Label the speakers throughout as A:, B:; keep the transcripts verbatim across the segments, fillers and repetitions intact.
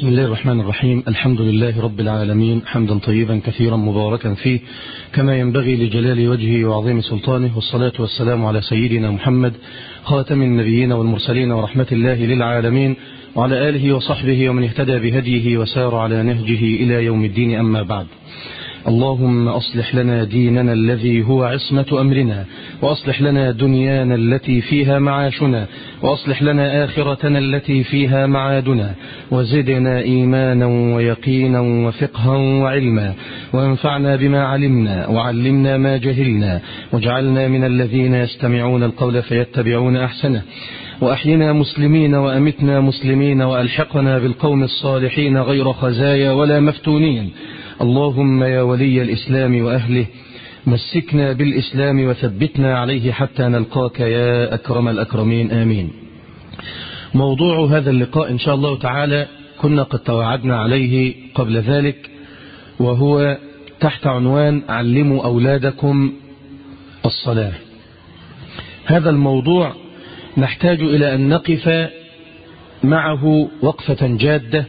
A: بسم الله الرحمن الرحيم. الحمد لله رب العالمين، حمدا طيبا كثيرا مباركا فيه كما ينبغي لجلال وجهه وعظيم سلطانه، والصلاة والسلام على سيدنا محمد خاتم النبيين والمرسلين ورحمة الله للعالمين، وعلى آله وصحبه ومن اهتدى بهديه وسار على نهجه إلى يوم الدين. أما بعد، اللهم أصلح لنا ديننا الذي هو عصمة أمرنا، وأصلح لنا دنيانا التي فيها معاشنا، وأصلح لنا آخرتنا التي فيها معادنا، وزدنا إيمانا ويقينا وفقها وعلما، وانفعنا بما علمنا وعلمنا ما جهلنا، واجعلنا من الذين يستمعون القول فيتبعون أحسنه، وأحينا مسلمين وأمتنا مسلمين، وألحقنا بالقوم الصالحين غير خزايا ولا مفتونين. اللهم يا ولي الإسلام وأهله، مسكنا بالإسلام وثبتنا عليه حتى نلقاك يا أكرم الأكرمين، آمين. موضوع هذا اللقاء إن شاء الله تعالى كنا قد توعدنا عليه قبل ذلك، وهو تحت عنوان علموا أولادكم الصلاة. هذا الموضوع نحتاج إلى أن نقف معه وقفة جادة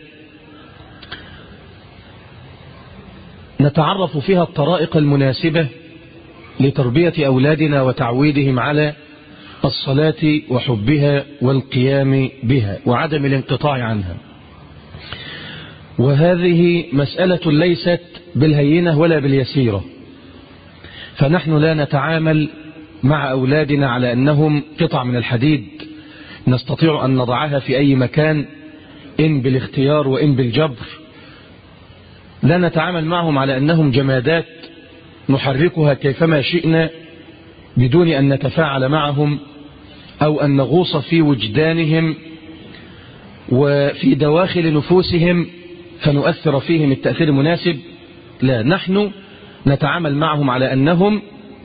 A: نتعرف فيها الطرائق المناسبة لتربية أولادنا وتعويدهم على الصلاة وحبها والقيام بها وعدم الانقطاع عنها. وهذه مسألة ليست بالهينة ولا باليسيرة، فنحن لا نتعامل مع أولادنا على أنهم قطع من الحديد نستطيع أن نضعها في أي مكان، إن بالاختيار وإن بالجبر. لا نتعامل معهم على أنهم جمادات نحركها كيفما شئنا بدون أن نتفاعل معهم أو أن نغوص في وجدانهم وفي دواخل نفوسهم فنؤثر فيهم التأثير المناسب. لا، نحن نتعامل معهم على أنهم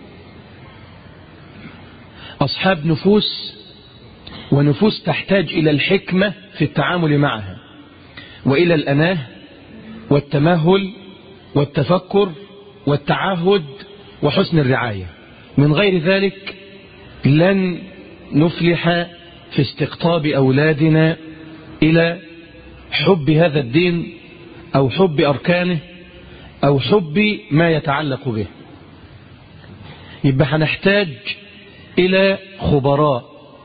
A: أصحاب نفوس، ونفوس تحتاج إلى الحكمة في التعامل معها، وإلى الأناه والتمهل والتفكر والتعهد وحسن الرعاية. من غير ذلك لن نفلح في استقطاب أولادنا إلى حب هذا الدين أو حب أركانه أو حب ما يتعلق به. يبقى هنحتاج إلى خبراء،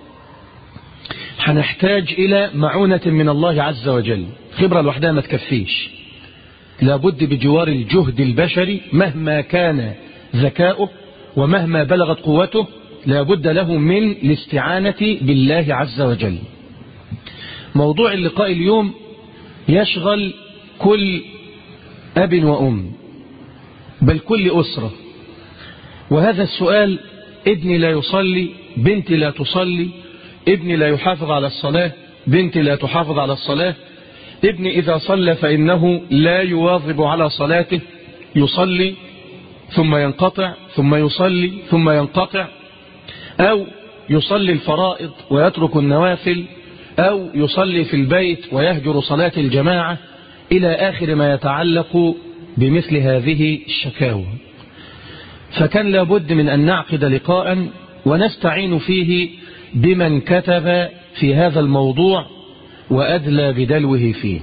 A: هنحتاج إلى معونة من الله عز وجل. خبرة لوحدها ما تكفيش، لابد بجوار الجهد البشري مهما كان ذكاؤه ومهما بلغت قوته، لابد له من الاستعانة بالله عز وجل. موضوع اللقاء اليوم يشغل كل أب وأم، بل كل أسرة. وهذا السؤال: ابني لا يصلي، بنتي لا تصلي، ابني لا يحافظ على الصلاة، بنتي لا تحافظ على الصلاة، ابني إذا صلى فإنه لا يواظب على صلاته، يصلي ثم ينقطع ثم يصلي ثم ينقطع، أو يصلي الفرائض ويترك النوافل، أو يصلي في البيت ويهجر صلاة الجماعة، إلى آخر ما يتعلق بمثل هذه الشكاوى. فكان لابد من أن نعقد لقاء ونستعين فيه بمن كتب في هذا الموضوع وأدلى بدلوه فيه.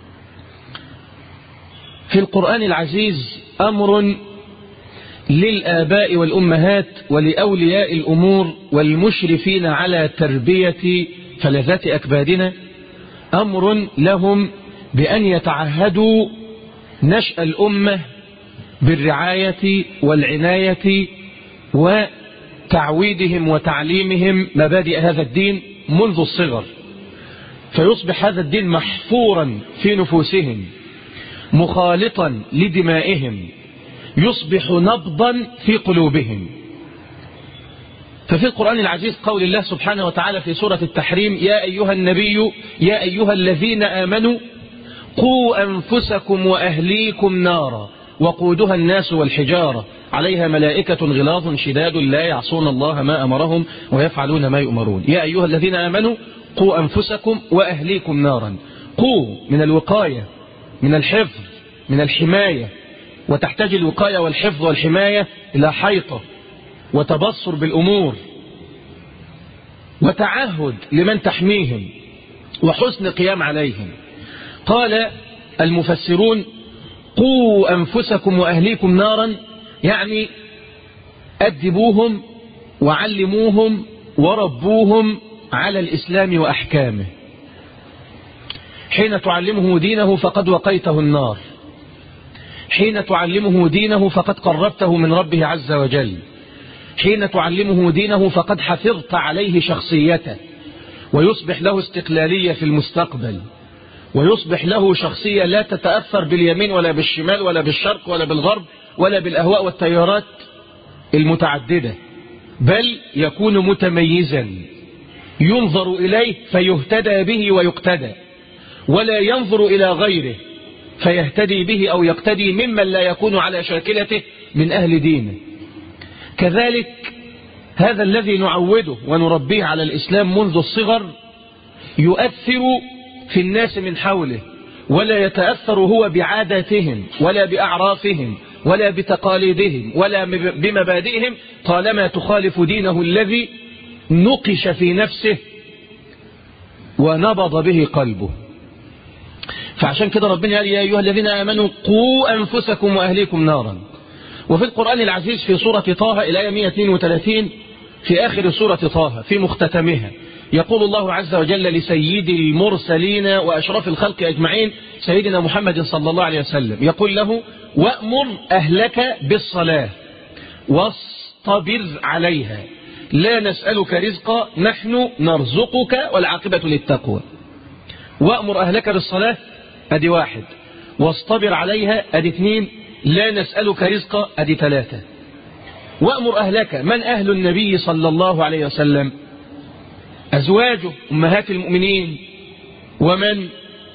A: في القرآن العزيز أمر للآباء والأمهات ولأولياء الأمور والمشرفين على تربية فلذات أكبادنا، أمر لهم بأن يتعهدوا نشأ الأمة بالرعاية والعناية وتعويدهم وتعليمهم مبادئ هذا الدين منذ الصغر، فيصبح هذا الدين محفورا في نفوسهم مخالطا لدمائهم، يصبح نبضا في قلوبهم. ففي القرآن العزيز قول الله سبحانه وتعالى في سورة التحريم: يا أيها النبي يا أيها الذين آمنوا قوا أنفسكم وأهليكم نارا وقودها الناس والحجارة عليها ملائكة غلاظ شداد لا يعصون الله ما أمرهم ويفعلون ما يؤمرون. يا أيها الذين آمنوا قوا أنفسكم وأهليكم نارا. قوا من الوقاية، من الحفظ، من الحماية، وتحتاج الوقاية والحفظ والحماية إلى حيطة وتبصر بالأمور وتعهد لمن تحميهم وحسن قيام عليهم. قال المفسرون قوا أنفسكم وأهليكم نارا، يعني أدبوهم وعلموهم وربوهم على الإسلام وأحكامه. حين تعلمه دينه فقد وقيته النار، حين تعلمه دينه فقد قربته من ربه عز وجل، حين تعلمه دينه فقد حفظت عليه شخصيته، ويصبح له استقلالية في المستقبل، ويصبح له شخصية لا تتأثر باليمين ولا بالشمال ولا بالشرق ولا بالغرب ولا بالأهواء والتيارات المتعددة، بل يكون متميزا ينظر إليه فيهتدى به ويقتدى، ولا ينظر إلى غيره فيهتدي به أو يقتدي ممن لا يكون على شاكلته من أهل دينه. كذلك هذا الذي نعوده ونربيه على الإسلام منذ الصغر يؤثر في الناس من حوله، ولا يتأثر هو بعاداتهم ولا بأعرافهم ولا بتقاليدهم ولا بمبادئهم طالما تخالف دينه الذي نقش في نفسه ونبض به قلبه. فعشان كده ربنا قال يا أيها الذين آمنوا قوا أنفسكم وأهليكم نارا. وفي القرآن العزيز في سورة طه الآية مئة واثنين وثلاثين في آخر سورة طه في مختتمها يقول الله عز وجل لسيد المرسلين وأشرف الخلق أجمعين سيدنا محمد صلى الله عليه وسلم، يقول له وأمر أهلك بالصلاة واصطبر عليها لا نسألك رزقا نحن نرزقك والعاقبة للتقوى. وأمر أهلك بالصلاة أدي واحد، واصطبر عليها أدي اثنين، لا نسألك رزقا أدي ثلاثة. وأمر أهلك، من أهل النبي صلى الله عليه وسلم؟ أزواجه أمهات المؤمنين، ومن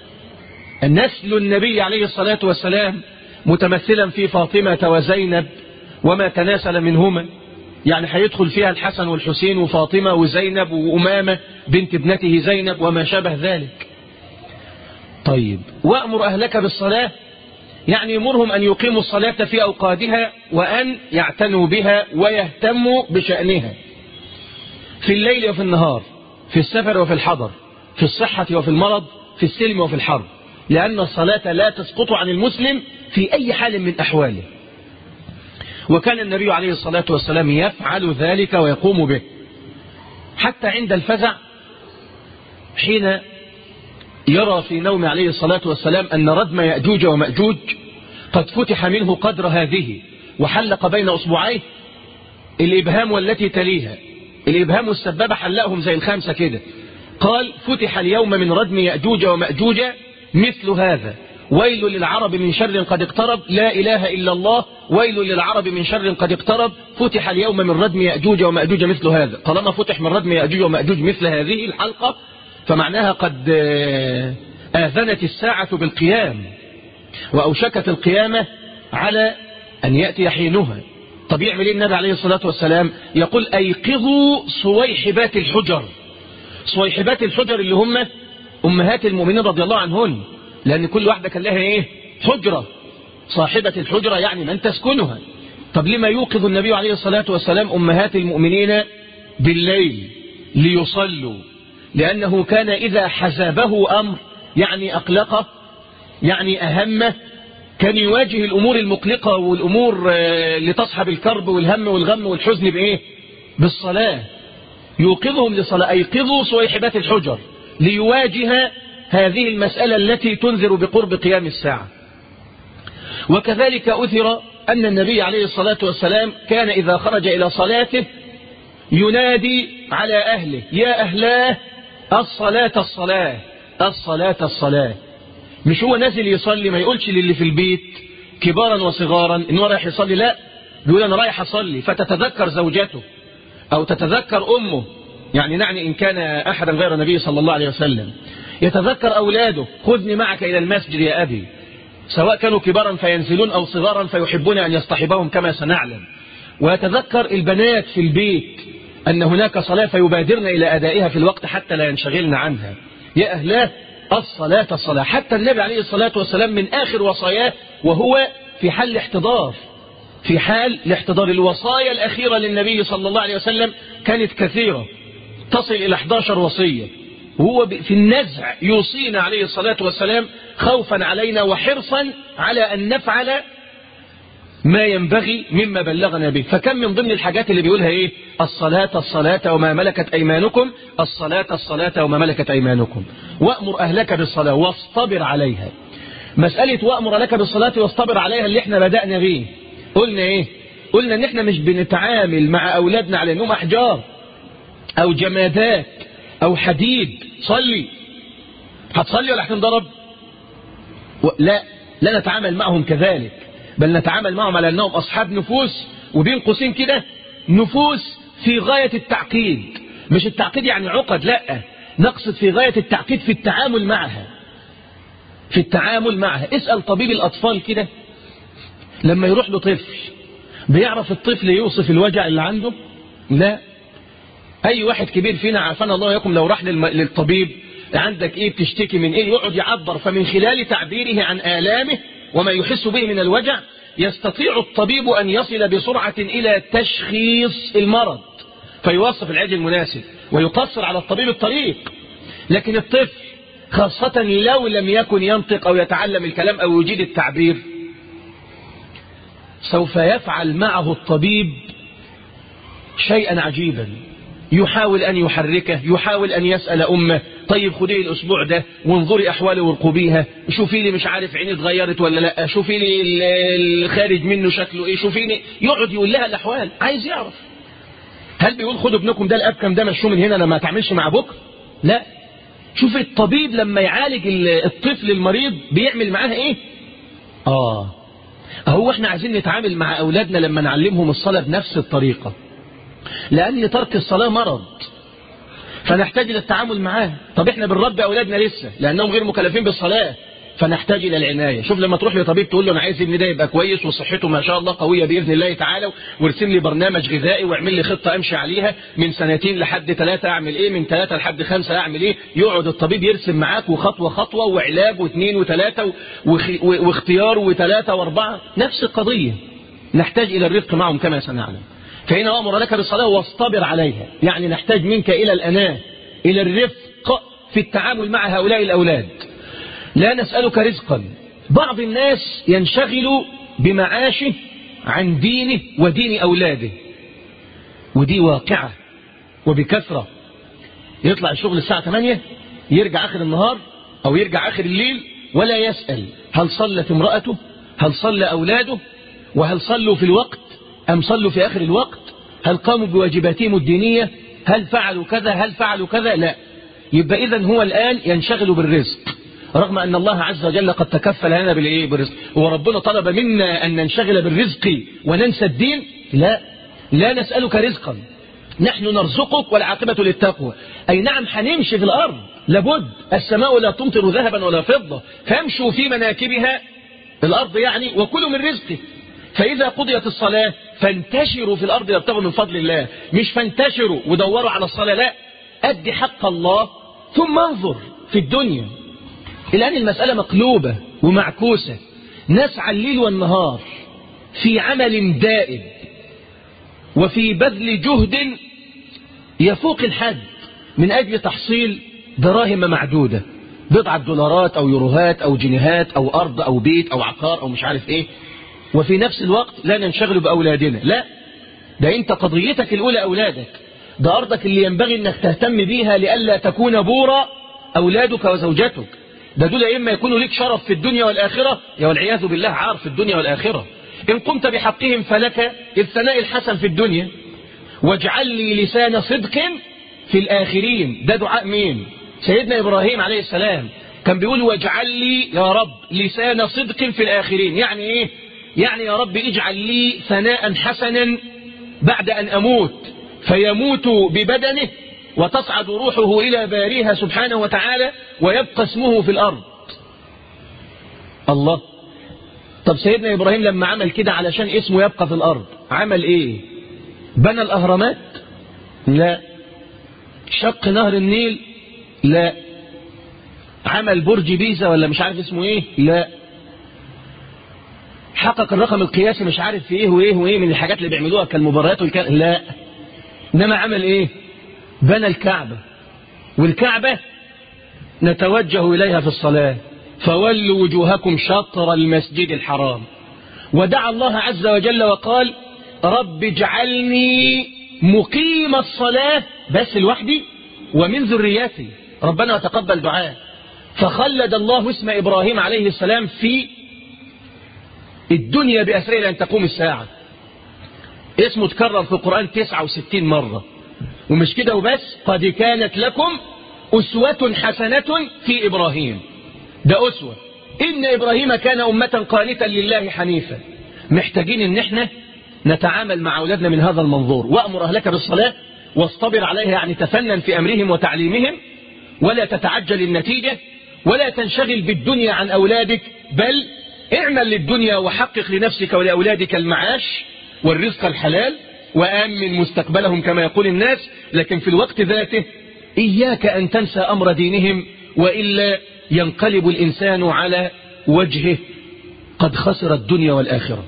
A: نسل النبي عليه الصلاة والسلام متمثلا في فاطمة وزينب وما تناسل منهما، يعني هيدخل فيها الحسن والحسين وفاطمة وزينب وأمامة بنت ابنته زينب وما شابه ذلك. طيب وأمر أهلك بالصلاة يعني يمرهم أن يقيموا الصلاة في أوقاتها وأن يعتنوا بها ويهتموا بشأنها في الليل وفي النهار، في السفر وفي الحضر، في الصحة وفي المرض، في السلم وفي الحرب، لأن الصلاة لا تسقط عن المسلم في أي حال من أحواله. وكان النبي عليه الصلاة والسلام يفعل ذلك ويقوم به حتى عند الفزع، حين يرى في نوم عليه الصلاة والسلام أن ردم يأجوج ومأجوج قد فتح منه قدر هذه وحلق بين أصبعيه الإبهام والتي تليها، الإبهام والسبابة حلقهم زي الخامسة كده، قال فتح اليوم من ردم يأجوج ومأجوج مثل هذا، ويل للعرب من شر قد اقترب، لا إله إلا الله، ويل للعرب من شر قد اقترب، فتح اليوم من ردم يأجوج ومأجوج مثل هذا. طالما فتح من ردم يأجوج ومأجوج مثل هذه الحلقة فمعناها قد آذنت الساعة بالقيام وأوشكت القيامة على أن يأتي حينها. طب يعمل ايه النبي عليه الصلاة والسلام؟ يقول أيقظوا صويحبات الحجر. صويحبات الحجر اللي هم أمهات المؤمنين رضي الله عنهن، لأن كل واحدة كان لها ايه؟ حجرة. صاحبة الحجرة يعني من تسكنها. طب لما يوقظ النبي عليه الصلاة والسلام أمهات المؤمنين بالليل؟ ليصلوا، لأنه كان إذا حزبه أمر يعني أقلقه يعني أهمه كان يواجه الأمور المقلقة والأمور اللي تصحب الكرب والهم والغم والحزن بإيه؟ بالصلاة. يوقظهم لصلاة. أيقظوا صويحبات الحجر ليواجه هذه المسألة التي تنذر بقرب قيام الساعة. وكذلك أثر أن النبي عليه الصلاة والسلام كان إذا خرج إلى صلاته ينادي على أهله يا أهلاه الصلاة الصلاة الصلاة الصلاة. مش هو نازل يصلي ما يقولش للي في البيت كبارا وصغارا إنه رايح يصلي، لا، بيقول أنا رايح أصلي، فتتذكر زوجته أو تتذكر أمه، يعني نعني إن كان أحدا غير النبي صلى الله عليه وسلم، يتذكر أولاده خذني معك إلى المسجد يا أبي، سواء كانوا كبارا فينزلون أو صغارا فيحبون أن يصطحبهم كما سنعلم. ويتذكر البنات في البيت أن هناك صلاة فيبادرن إلى أدائها في الوقت حتى لا ينشغلن عنها. يا أهلاه الصلاة الصلاة. حتى النبي عليه الصلاة والسلام من آخر وصاياه وهو في حال الاحتضار، في حال الاحتضار الوصايا الأخيرة للنبي صلى الله عليه وسلم كانت كثيرة تصل إلى أحد عشر وصية، وهو في النزع يوصينا عليه الصلاة والسلام خوفا علينا وحرصا على أن نفعل ما ينبغي مما بلغنا به. فكم من ضمن الحاجات اللي بيقولها إيه؟ الصلاة الصلاة وما ملكت أيمانكم، الصلاة الصلاة وما ملكت أيمانكم، وأمر أهلك بالصلاة واصطبر عليها. مسألة وأمر لك بالصلاة واصطبر عليها اللي احنا بدأنا به، قلنا إيه؟ قلنا إن احنا مش بنتعامل مع أولادنا على أنهم أحجار أو جمادات أو حديد. صلي، هتصلي ولا هتنضرب؟ لا، لا نتعامل معهم كذلك، بل نتعامل معهم على أنهم أصحاب نفوس، وبين قوسين كده نفوس في غاية التعقيد. مش التعقيد يعني عقد، لا، نقصد في غاية التعقيد في التعامل معها، في التعامل معها. اسأل طبيب الأطفال كده لما يروح له طفل، بيعرف الطفل يوصف الوجع اللي عنده؟ لا. أي واحد كبير فينا عافانا الله وياكم لو راح للطبيب عندك إيه، بتشتكي من إيه، يقعد يعبر، فمن خلال تعبيره عن آلامه وما يحس به من الوجع يستطيع الطبيب أن يصل بسرعة إلى تشخيص المرض فيوصف العلاج المناسب ويقصر على الطبيب الطريق. لكن الطفل خاصة لو لم يكن ينطق أو يتعلم الكلام أو يجيد التعبير، سوف يفعل معه الطبيب شيئا عجيبا، يحاول أن يحركه، يحاول أن يسأل أمه طيب خدي الأسبوع ده وانظري أحواله وارقبيها، شوفي لي مش عارف عيني اتغيرت ولا لا، شوفي لي الخارج منه شكله ايه، شوفي لي، يقعد يقول لها الأحوال، عايز يعرف. هل بيقول خدوا ابنكم ده الأبكم ده مشوه من هنا لما تعملش مع بكر؟ لا. شوف الطبيب لما يعالج الطفل المريض بيعمل معاها ايه؟ آه هو احنا عايزين نتعامل مع أولادنا لما نعلمهم الصلاة بنفس الطريقة، لأن ترك الصلاة مرض فنحتاج إلى التعامل معاه. طب احنا بنربي أولادنا لسه لأنهم غير مكلفين بالصلاة، فنحتاج إلى العناية. شوف لما تروح لطبيب تقول له أنا عايز ابني ده يبقى كويس وصحته ما شاء الله قوية بإذن الله تعالى، وارسم لي برنامج غذائي واعمل لي خطة أمشي عليها من سنتين لحد ثلاثة أعمل إيه، من ثلاثة لحد خمسة أعمل إيه. يقعد الطبيب يرسم معاك وخطوة خطوة وعلاج واثنين وثلاثة واختيار وثلاثة وأربعة. نفس القضية، نحتاج إلى الرفق معهم كما سنعلم. فإن أمر لك بالصلاة واصطبر عليها، يعني نحتاج منك إلى الأناة، إلى الرفق في التعامل مع هؤلاء الأولاد. لا نسألك رزقا. بعض الناس ينشغل بمعاشه عن دينه ودين أولاده، ودي واقعة وبكثرة. يطلع الشغل الساعة ثمانية، يرجع آخر النهار أو يرجع آخر الليل ولا يسأل هل صلت امرأته، هل صلى أولاده، وهل صلوا في الوقت أم صلوا في آخر الوقت، هل قاموا بواجباتهم الدينية، هل فعلوا كذا، هل فعلوا كذا. لا. يبقى إذن هو الآن ينشغل بالرزق، رغم أن الله عز وجل قد تكفل لنا بالإيه، بالرزق. وربنا طلب منا أن ننشغل بالرزق وننسى الدين؟ لا، لا نسألك رزقا، نحن نرزقك والعاقبة للتقوى. أي نعم هنمشي في الأرض، لابد، السماء لا تمطر ذهبا ولا فضة، فامشوا في مناكبها الأرض يعني، وكلوا من رزقه. فإذا قضيت الصلاة فانتشروا في الأرض يبتغوا من فضل الله، مش فانتشروا ودوروا على الصلاة، لا، أدي حق الله ثم انظر في الدنيا. الآن المسألة مقلوبة ومعكوسة، نسعى الليل والنهار في عمل دائم وفي بذل جهد يفوق الحد من أجل تحصيل دراهم معدودة، بضعة دولارات أو يوروهات أو جنيهات أو أرض أو بيت أو عقار أو مش عارف إيه، وفي نفس الوقت لا ننشغل بأولادنا. لا، ده أنت قضيتك الأولى أولادك، ده أرضك اللي ينبغي أنك تهتم بيها لئلا تكون بورا أولادك وزوجتك. ده دول إما يكونوا لك شرف في الدنيا والآخرة، يا والعياذ بالله عار في الدنيا والآخرة. إن قمت بحقهم فلك الثناء الحسن في الدنيا، واجعل لي لسان صدق في الآخرين. ده دعاء مين؟ سيدنا إبراهيم عليه السلام كان بيقول واجعل لي يا رب لسان صدق في الآخرين. يعني إيه؟ يعني يا رب اجعل لي ثناء حسنا بعد أن أموت، فيموت ببدنه وتصعد روحه إلى باريها سبحانه وتعالى ويبقى اسمه في الأرض. الله. طب سيدنا إبراهيم لما عمل كده علشان اسمه يبقى في الأرض عمل إيه؟ بنى الأهرامات؟ لا. شق نهر النيل؟ لا. عمل برج بيزا ولا مش عارف اسمه إيه؟ لا. حقق الرقم القياسي مش عارف في إيه وإيه وإيه من الحاجات اللي بيعملوها كالمباريات والكلام؟ لا. إنما عمل إيه؟ بنى الكعبة، والكعبة نتوجه إليها في الصلاة، فولوا وجوهكم شطر المسجد الحرام. ودعا الله عز وجل وقال رب اجعلني مقيم الصلاة بس لوحدي ومن ذريتي، ربنا تقبل دعاء. فخلد الله اسم إبراهيم عليه السلام في الدنيا بأسره لأن تقوم الساعة. اسمه تكرر في القرآن تسعة وستين مرة. ومش كده وبس، قد كانت لكم أسوة حسنة في إبراهيم، ده أسوة. إن إبراهيم كان أمة قانتا لله حنيفا. محتاجين إن احنا نتعامل مع أولادنا من هذا المنظور. وأمر أهلك بالصلاة واصطبر عليها، يعني تفنن في أمرهم وتعليمهم، ولا تتعجل النتيجة، ولا تنشغل بالدنيا عن أولادك، بل اعمل للدنيا وحقق لنفسك ولأولادك المعاش والرزق الحلال وآمن مستقبلهم كما يقول الناس. لكن في الوقت ذاته إياك أن تنسى أمر دينهم، وإلا ينقلب الإنسان على وجهه قد خسر الدنيا والآخرة.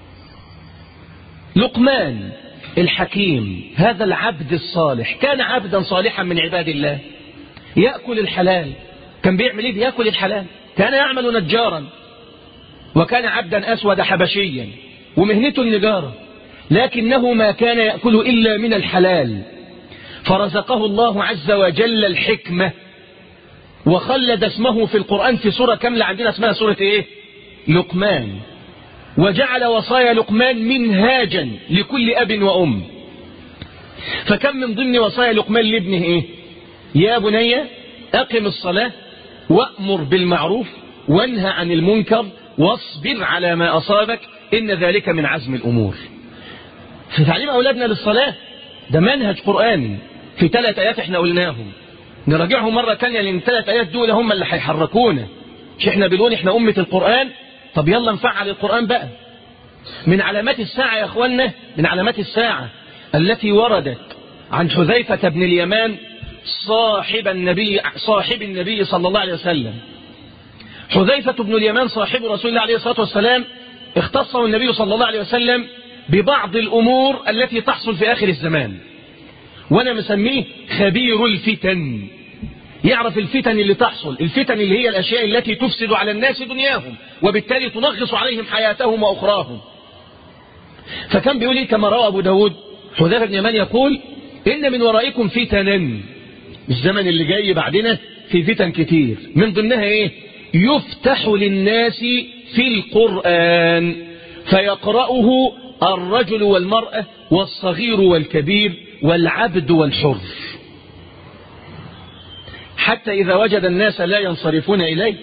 A: لقمان الحكيم هذا العبد الصالح كان عبدا صالحا من عباد الله، يأكل الحلال. كان بيعمل ايه؟ بيأكل الحلال. كان يعمل نجارا، وكان عبدا أسود حبشيا ومهنته النجارة، لكنه ما كان يأكل إلا من الحلال. فرزقه الله عز وجل الحكمة، وخلد اسمه في القرآن في سورة كاملة عندنا اسمها سورة ايه؟ لقمان. وجعل وصايا لقمان منهاجا لكل أب وأم. فكم من ضمن وصايا لقمان لابنه ايه؟ يا بني أقم الصلاة وأمر بالمعروف وانهى عن المنكر واصبر على ما أصابك إن ذلك من عزم الأمور. في تعليم أولادنا للصلاة ده منهج قرآني في ثلاث آيات احنا قلناهم، نراجعهم مرة تانية لأن ثلاث آيات دول هم اللي هيحركونا. مش احنا بنقول احنا أمة القرآن؟ طب يلا نفعل القرآن بقى. من علامات الساعة يا أخوانا، من علامات الساعة التي وردت عن حذيفة بن اليمان صاحب النبي صاحب النبي صلى الله عليه وسلم. حذيفة بن اليمان صاحب رسول الله عليه الصلاة والسلام اختصه النبي صلى الله عليه وسلم ببعض الأمور التي تحصل في آخر الزمان، وأنا مسميه خبير الفتن. يعرف الفتن اللي تحصل، الفتن اللي هي الأشياء التي تفسد على الناس دنياهم وبالتالي تنغص عليهم حياتهم وأخراهم. فكان بيقول لي كما روى أبو داود حذيفة بن اليمان يقول إن من ورائكم فتنا، الزمن اللي جاي بعدنا في فتن كتير، من ضمنها إيه؟ يفتح للناس في القرآن فيقرأه الرجل والمرأة والصغير والكبير والعبد والحر، حتى إذا وجد الناس لا ينصرفون إليه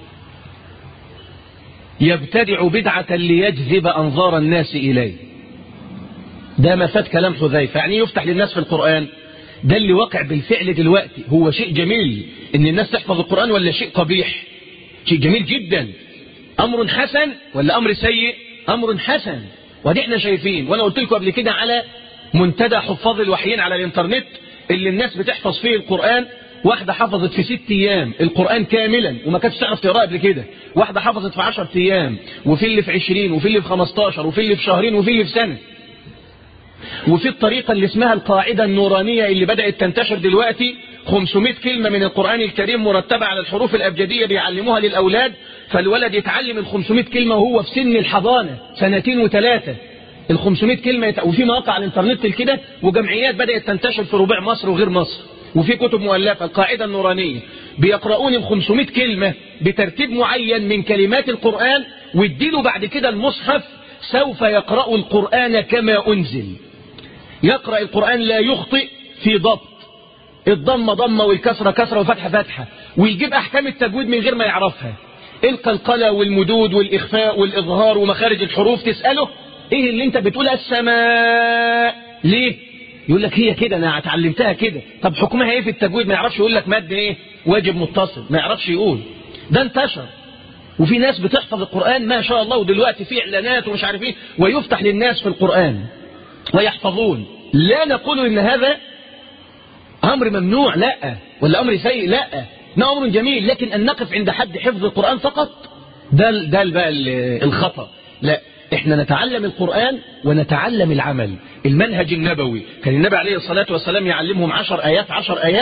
A: يبتدع بدعة ليجذب أنظار الناس إليه. ده ما فات كلام حذيفة. يعني يفتح للناس في القرآن، ده اللي واقع بالفعل دلوقتي. هو شيء جميل إن الناس تحفظ القرآن ولا شيء قبيح؟ شيء جميل جدا. أمر حسن ولا أمر سيء؟ أمر حسن. ودي احنا شايفين، وانا قلت لكم قبل كده على منتدى حفاظ الوحيين على الانترنت اللي الناس بتحفظ فيه القرآن. واحدة حفظت في ست ايام القرآن كاملا وما كانتش تعرف تقرأ قبل كده، واحدة حفظت في عشر ايام، وفي اللي في عشرين، وفي اللي في خمستاشر، وفي اللي في شهرين، وفي اللي في سنة. وفي الطريقة اللي اسمها القاعدة النورانية اللي بدأت تنتشر دلوقتي، خمسمائة كلمة من القرآن الكريم مرتبة على الحروف الأبجدية بيعلموها للأولاد، فالولد يتعلم ال خمسمائة كلمة وهو في سن الحضانة سنتين وثلاثة. ال خمسمائة كلمة يت... وفي مواقع على الانترنت كده وجمعيات بدأت تنتشر في ربوع مصر وغير مصر، وفي كتب مؤلفة القاعدة النورانية بيقرؤون ال خمسمائة كلمة بترتيب معين من كلمات القرآن، ويديله بعد كده المصحف سوف يقرأ القرآن كما أنزل. يقرأ القرآن لا يخطئ في ضبط، الضمة ضمة والكسرة كسرة والفتحة فتحة، ويجيب أحكام التجويد من غير ما يعرفها، القلقلة والمدود والإخفاء والإظهار ومخارج الحروف. تسأله إيه اللي أنت بتقولها السماء ليه؟ يقول لك هي كده أنا اتعلمتها كده. طب حكمها إيه في التجويد؟ ما يعرفش. يقول لك مد إيه؟ واجب متصل، ما يعرفش يقول. ده انتشر، وفي ناس بتحفظ القرآن ما شاء الله، ودلوقتي في إعلانات ومش عارف إيه، ويفتح للناس في القرآن ويحفظون. لا نقول إن هذا أمر ممنوع، لا، ولا أمر سيء، لا، ده أمر جميل، لكن أن نقف عند حد حفظ القرآن فقط ده ده بقى الخطأ. لا، احنا نتعلم القرآن ونتعلم العمل. المنهج النبوي كان النبي عليه الصلاة والسلام يعلمهم عشر آيات عشر آيات،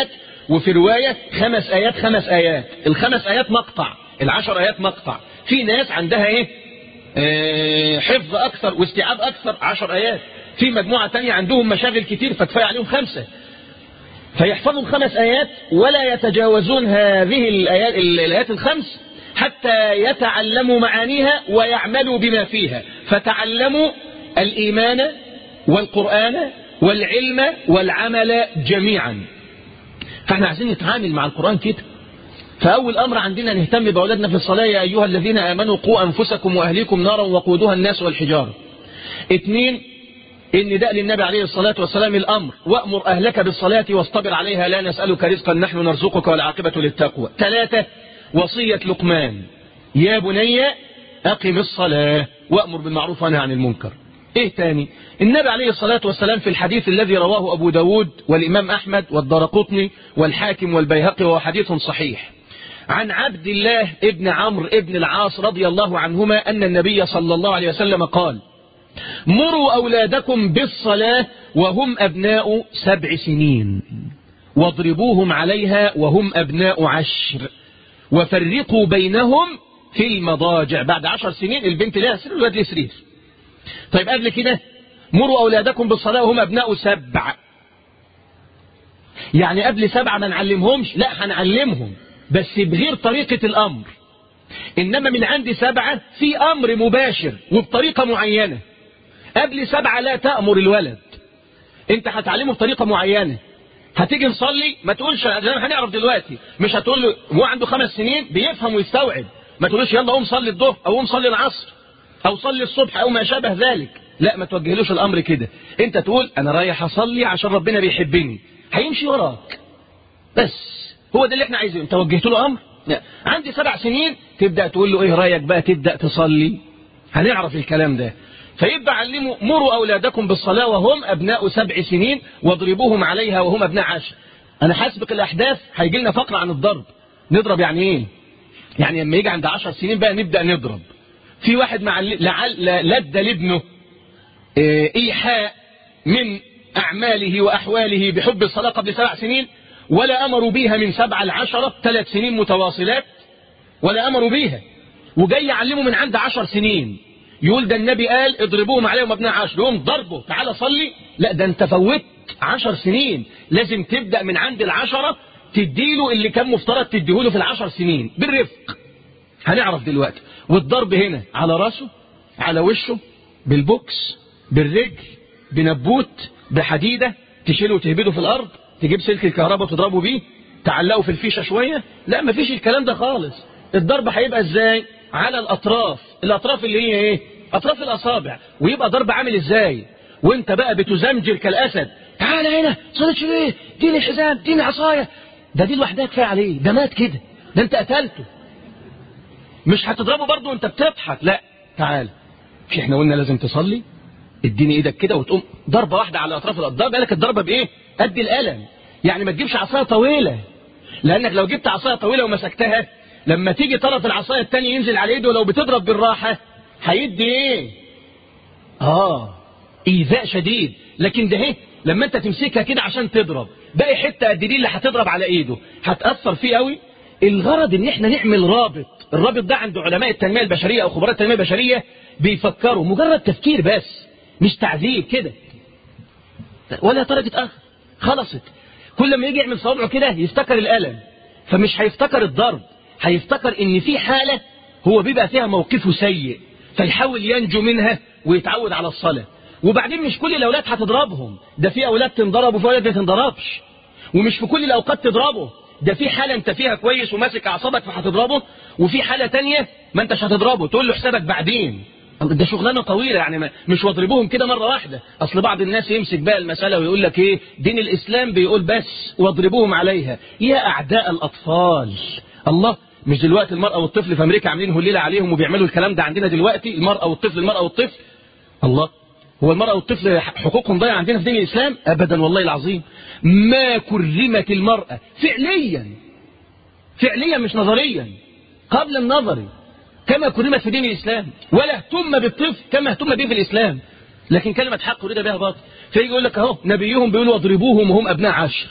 B: وفي رواية خمس آيات خمس آيات. الخمس آيات مقطع، العشر آيات مقطع. في ناس عندها ايه اه حفظ أكثر واستيعاب أكثر، عشر آيات. في مجموعة تانية عندهم مشاغل كتير فكفاية عليهم خمسة، فيحفظوا الخمس آيات ولا يتجاوزون هذه الآيات, الآيات الخمس حتى يتعلموا معانيها ويعملوا بما فيها. فتعلموا الإيمان والقرآن والعلم والعمل جميعا. فاحنا عايزين نتعامل مع القرآن كده. فأول أمر عندنا نهتم بأولادنا في الصلاة: يا أيها الذين آمنوا قوا أنفسكم وأهليكم نارا وقودها الناس والحجارة. اثنين، إن ده للنبي عليه الصلاة والسلام الأمر: وأمر أهلك بالصلاة واصطبر عليها لا نسألك رزقا نحن نرزقك والعاقبة للتقوى. ثلاثة، وصية لقمان: يا بني أقم الصلاة وأمر بالمعروف ونهى عن المنكر. إيه تاني؟ النبي عليه الصلاة والسلام في الحديث الذي رواه أبو داود والإمام أحمد والدارقطني والحاكم والبيهقي وهو حديث صحيح عن عبد الله ابن عمرو ابن العاص رضي الله عنهما أن النبي صلى الله عليه وسلم قال: مروا أولادكم بالصلاة وهم أبناء سبع سنين واضربوهم عليها وهم أبناء عشر وفرقوا بينهم في المضاجع. بعد عشر سنين البنت لها سرير والولد له سرير. طيب قبل كده مروا أولادكم بالصلاة وهم أبناء سبع، يعني قبل سبعة ما نعلمهمش؟ لا، هنعلمهم بس بغير طريقة الأمر. إنما من عند سبعة في أمر مباشر وبطريقة معينة. قبل سبعة لا تأمر الولد، انت هتعلمه بطريقة معينة. هتيجي نصلي ما تقولش، هنعرف دلوقتي، مش هتقول له هو عنده خمس سنين بيفهم ويستوعب، ما تقولوش يلا قوم صلي الظهر او قوم صلي العصر او صلي الصبح او ما شابه ذلك. لا، ما توجهلوش الامر كده. انت تقول انا رايح اصلي عشان ربنا بيحبني، هيمشي وراك بس. هو ده اللي احنا عايزينه. انت وجهت له امر؟ لا. عندي سبع سنين تبدا تقول له ايه رايك بقى تبدا تصلي، هنعرف الكلام ده. فيبقى علموا: مروا أولادكم بالصلاة وهم أبناء سبع سنين واضربوهم عليها وهم أبناء عشر. أنا حاسبق الأحداث، هيجي لنا فقرة عن الضرب. نضرب يعني إيه؟ يعني لما يجي عند عشر سنين بقى نبدأ نضرب. في واحد مع لد لابنه إيحاء من أعماله وأحواله بحب الصلاة قبل سبع سنين، ولا أمروا بيها من سبعة لعشرة، ثلاث سنين متواصلات ولا أمروا بيها، وجاي يعلمه من عند عشر سنين. يقول ده النبي قال اضربوهم عليهم ابناء عشر، يقوم ضربه تعالى صلي؟ لا، ده انت فوت عشر سنين. لازم تبدأ من عند العشرة تديله اللي كان مفترض تديهوله في العشر سنين بالرفق. هنعرف دلوقتي. والضرب هنا على راسه، على وشه، بالبوكس، بالرجل، بنبوت، بحديدة، تشيله وتهبده في الأرض، تجيب سلك الكهرباء وتضربه بيه، تعلقه في الفيشة شوية. لا، مفيش الكلام ده خالص. الضرب هيبقى ازاي؟ على الأطراف. الأطراف اللي هي ايه؟ أطراف الأصابع. ويبقى ضرب عامل ازاي؟ وانت بقى بتزمجر كالأسد: تعالى هنا، صليتش ليه؟ ديني الحزام، ديني عصاية. ده دي لوحدها كفاية عليه، ده مات كده، ده انت قتلته. مش هتضربه برضه وانت بتضحك، لا، تعالى، مش احنا قلنا لازم تصلي؟ اديني ايدك كده وتقوم ضربة واحدة على أطراف الأضراب. بالك الضربة بإيه؟ قد القلم. يعني ما تجيبش عصاية طويلة، لأنك لو جبت عصاية طويلة ومسكتها لما تيجي طرف العصاية التاني ينزل على ايده، ولو بتضرب بالراحة هيدي ايه؟ اه ايذاء شديد. لكن ده ايه؟ لما انت تمسكها كده عشان تضرب، باقي حتة قد دي اللي هتضرب على ايده هتأثر فيه قوي. الغرض ان احنا نعمل رابط. الرابط ده عند علماء التنمية البشرية او خبراء التنمية البشرية بيفكروا، مجرد تفكير بس، مش تعذيب كده ولا درجة اخر. خلصت. كل ما يجي يعمل صوابعه كده يفتكر الألم، فمش هيفتكر الضرب، هيفتكر ان في حالة هو بيبقى فيها موقفه سيء، فيحاول ينجو منها ويتعود على الصلاة. وبعدين مش كل الأولاد هتضربهم، ده في أولاد تنضرب وفي أولاد ما تنضربش. ومش في كل الأوقات تضربه، ده في حالة انت فيها كويس وماسك أعصابك فهتضربه، وفي حالة تانية ما انتش هتضربه، تقول له حسابك بعدين. ده شغلانة طويلة، يعني مش واضربوهم كده مرة واحدة. أصل بعض الناس يمسك بقى المسألة ويقول لك إيه؟ دين الإسلام بيقول بس واضربوهم عليها. يا أعداء الأطفال، الله، مش دلوقتي المرأة والطفل في أمريكا عاملين هليلة عليهم وبيعملوا الكلام ده عندنا دلوقتي؟ المرأة والطفل، المرأة والطفل. الله، هو المرأة والطفل حقوقهم ضايعة عندنا في دين الإسلام؟ أبدا والله العظيم. ما كرمت المرأة فعليا، فعليا مش نظريا، قبل النظري، كما كرمت في دين الإسلام، ولا اهتم بالطفل كما اهتم به في الإسلام. لكن كلمة حق ورد بها باطل. فيجي يقول لك اهو نبيهم بيقولوا اضربوهم وهم أبناء عشر.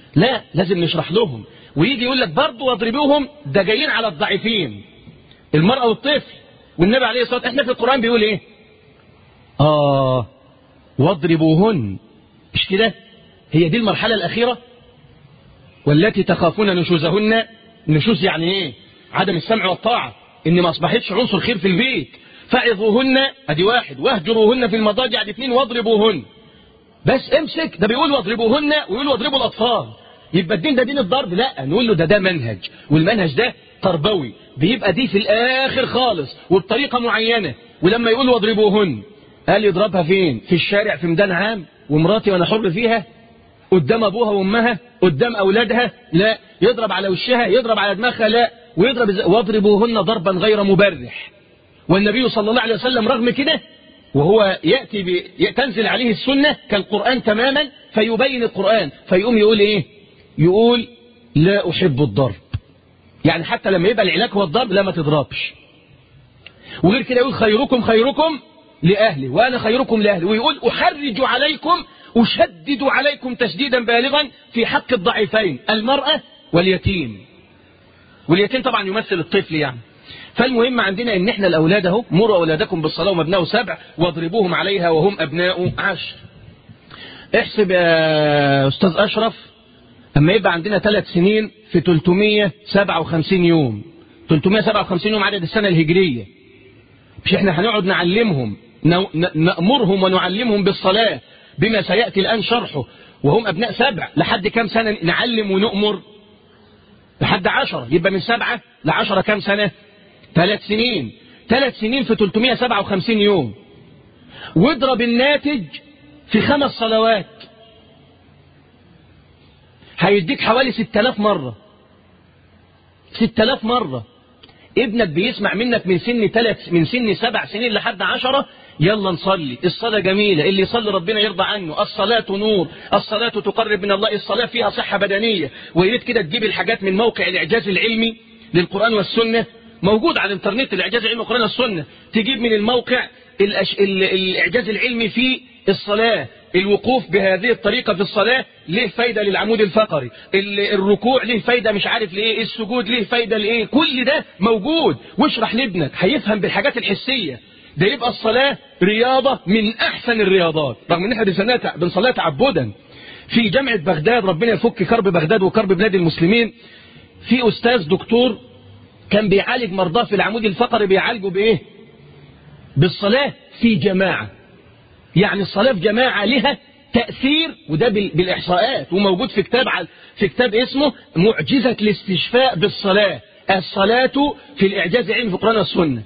B: لا، لازم نشرح لهم. ويجي يقول لك برضه واضربوهم، ده جايين على الضعيفين، المرأة والطفل. والنبي عليه الصلاة والسلام احنا في القرآن بيقول ايه؟ آه واضربوهن، مش كده؟ هي دي المرحلة الأخيرة. والتي تخافون نشوزهن، نشوز يعني ايه؟ عدم السمع والطاعة، ان ما اصبحتش عنصر خير في البيت. فعظوهن ادي واحد، واهجروهن في المضاجع ادي اثنين، واضربوهن. بس امسك، ده بيقول واضربوهن ويقول واضربوا الاطفال. يبقى الدين ده دين الضرب؟ لا، نقول له ده ده منهج، والمنهج ده تربوي، بيبقى دي في الاخر خالص وبطريقة معينة. ولما يقول واضربوهن، قال يضربها فين؟ في الشارع في ميدان عام ومراتي وانا حر فيها؟ قدام ابوها وامها؟ قدام اولادها؟ لا. يضرب على وشها؟ يضرب على دماغها؟ لا. ويضرب ازاي؟ واضربوهن ضربا غير مبرح. والنبي صلى الله عليه وسلم رغم كده وهو يأتي ب... تنزل عليه السنة كالقرآن تماما، فيبين القرآن، فيقوم يقول ايه؟ يقول لا احب الضرب. يعني حتى لما يبقى العلاج هو الضرب، لا ما تضربش. وغير كده يقول خيركم خيركم لأهلي وأنا خيركم لأهلي. ويقول أحرج عليكم، أشدد عليكم تشديدا بالغا في حق الضعيفين، المرأة واليتيم. واليتيم طبعا يمثل الطفل يعني. فالمهم عندنا ان احنا الاولاد اهو، مروا اولادكم بالصلاه وهم ابناء سبع واضربوهم عليها وهم ابناء عشر. احسب يا استاذ اشرف، اما يبقى عندنا ثلاث سنين في ثلاثمائة وسبعة وخمسين يوم، ثلاثمائة وسبعة وخمسين يوم عدد السنه الهجريه. مش احنا هنقعد نعلمهم، نأمرهم ونعلمهم بالصلاه بما سياتي الان شرحه وهم ابناء سبع، لحد كام سنه نعلم ونؤمر؟ لحد عشرة. يبقى من سبعة لعشرة كام سنة؟ ثلاث سنين. ثلاث سنين في ثلاثمائة وسبعة وخمسين يوم. واضرب الناتج في خمس صلوات، هيديك حوالي ستة آلاف مرة. ستة آلاف مرة. ابنك بيسمع منك من سن ثلاث من سن سبع سنين لحد عشرة، يلا نصلي، الصلاة جميلة، اللي يصلي ربنا يرضى عنه، الصلاة نور، الصلاة تقرب من الله، الصلاة فيها صحة بدنية. ويريد كده تجيب الحاجات من موقع الإعجاز العلمي للقرآن والسنة، موجود على الانترنت الإعجاز العلمي للقرآن والسنة. تجيب من الموقع الأش... ال... الإعجاز العلمي في الصلاة، الوقوف بهذه الطريقة في الصلاة ليه فايدة للعمود الفقري، ال... الركوع ليه فايدة مش عارف ليه، السجود ليه فايدة ليه، كل ده موجود. واشرح لابنك هيفهم بالحاجات الحسية. ده يبقى الصلاة رياضة من أحسن الرياضات، رغم ان احنا بنصليها تعبدا. في جامعة بغداد، ربنا يفك كرب بغداد وكرب بلاد المسلمين، في أستاذ دكتور كان بيعالج مرضاه في العمود الفقري، بيعالجوا بإيه؟ بالصلاة في جماعة. يعني الصلاة في جماعة لها تأثير، وده بالإحصاءات، وموجود في كتاب في كتاب اسمه معجزة الاستشفاء بالصلاة، الصلاة في الإعجاز العلمي في القرآن والسنة.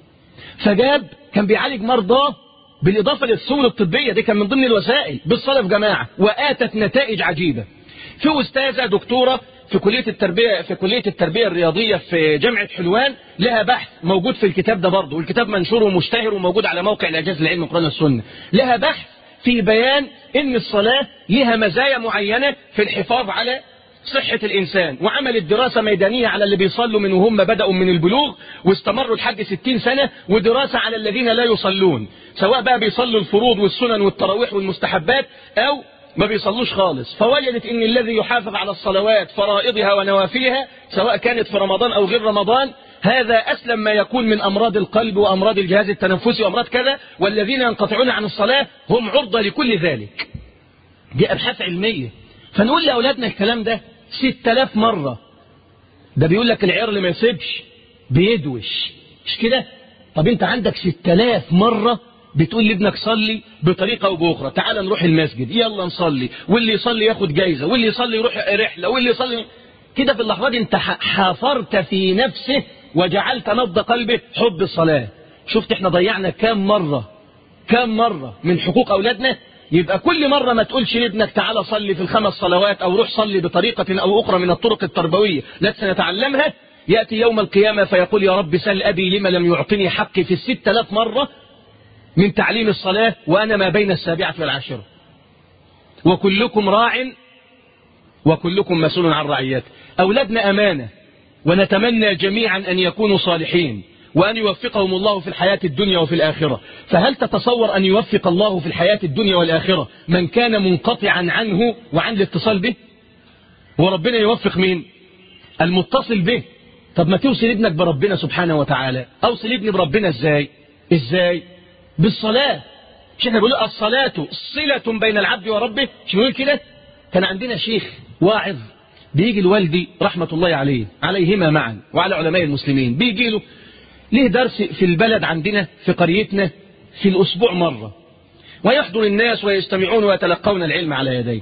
B: فجاب كان بيعالج مرضاه بالإضافة للسبل الطبية، دي كان من ضمن الوسائل، بالصلاة في جماعة، وآتت نتائج عجيبة. في أستاذة دكتورة في كلية التربية في كلية التربية الرياضية في جامعة حلوان، لها بحث موجود في الكتاب ده برضه، والكتاب منشور ومشتهر وموجود على موقع الإعجاز العلمي القرآن والسنة. لها بحث في بيان إن الصلاة لها مزايا معينة في الحفاظ على صحة الإنسان، وعملت دراسة ميدانية على اللي بيصلوا من وهم بدأوا من البلوغ واستمروا لحد ستين سنة، ودراسة على الذين لا يصلون، سواء بقى بيصلوا الفروض والسنن والتراويح والمستحبات أو ما بيصلوش خالص. فوجدت ان الذي يحافظ على الصلوات فرائضها ونوافلها سواء كانت في رمضان او غير رمضان، هذا اسلم ما يكون من امراض القلب وامراض الجهاز التنفسي وامراض كذا، والذين ينقطعون عن الصلاة هم عرضة لكل ذلك. دي ابحاث علمية. فنقول لاولادنا الكلام ده ستة آلاف مرة. ده بيقول لك العير اللي ما يصيبش بيدوش، مش كده؟ طب انت عندك ستة آلاف مرة بتقول لابنك صلي بطريقة او باخرى، تعال نروح المسجد، يلا نصلي، واللي يصلي ياخد جايزة، واللي يصلي يروح رحلة، واللي يصلي كده. في اللحظات دي انت حافرت في نفسه وجعلت نبض قلبه حب الصلاة. شفت احنا ضيعنا كام مرة كام مرة من حقوق اولادنا. يبقى كل مرة ما تقولش لابنك تعال صلي في الخمس صلوات او روح صلي بطريقة او اخرى من الطرق التربوية التي سنتعلمها، يأتي يوم القيامة فيقول يا رب سل أبي لما لم يعطني حقي في الست آلاف مرة من تعليم الصلاة وأنا ما بين السابعة والعاشرة. وكلكم راع وكلكم مسؤول عن رعيته. أولادنا أمانة، ونتمنى جميعا أن يكونوا صالحين وأن يوفقهم الله في الحياة الدنيا وفي الآخرة. فهل تتصور أن يوفق الله في الحياة الدنيا والآخرة من كان منقطعا عنه وعن الاتصال به؟ وربنا يوفق مين؟ المتصل به. طب ما توصل ابنك بربنا سبحانه وتعالى. أوصل ابني بربنا ازاي؟ ازاي؟ بالصلاة. مش احنا بنقول الصلاة صلة بين العبد وربه؟ مش بنقول كده؟ كان عندنا شيخ واعظ بيجي لوالدي رحمة الله عليه عليهما معا وعلى علماء المسلمين، بيجي له ليه درس في البلد عندنا في قريتنا في الأسبوع مرة، ويحضر الناس ويستمعون ويتلقون العلم على يديه.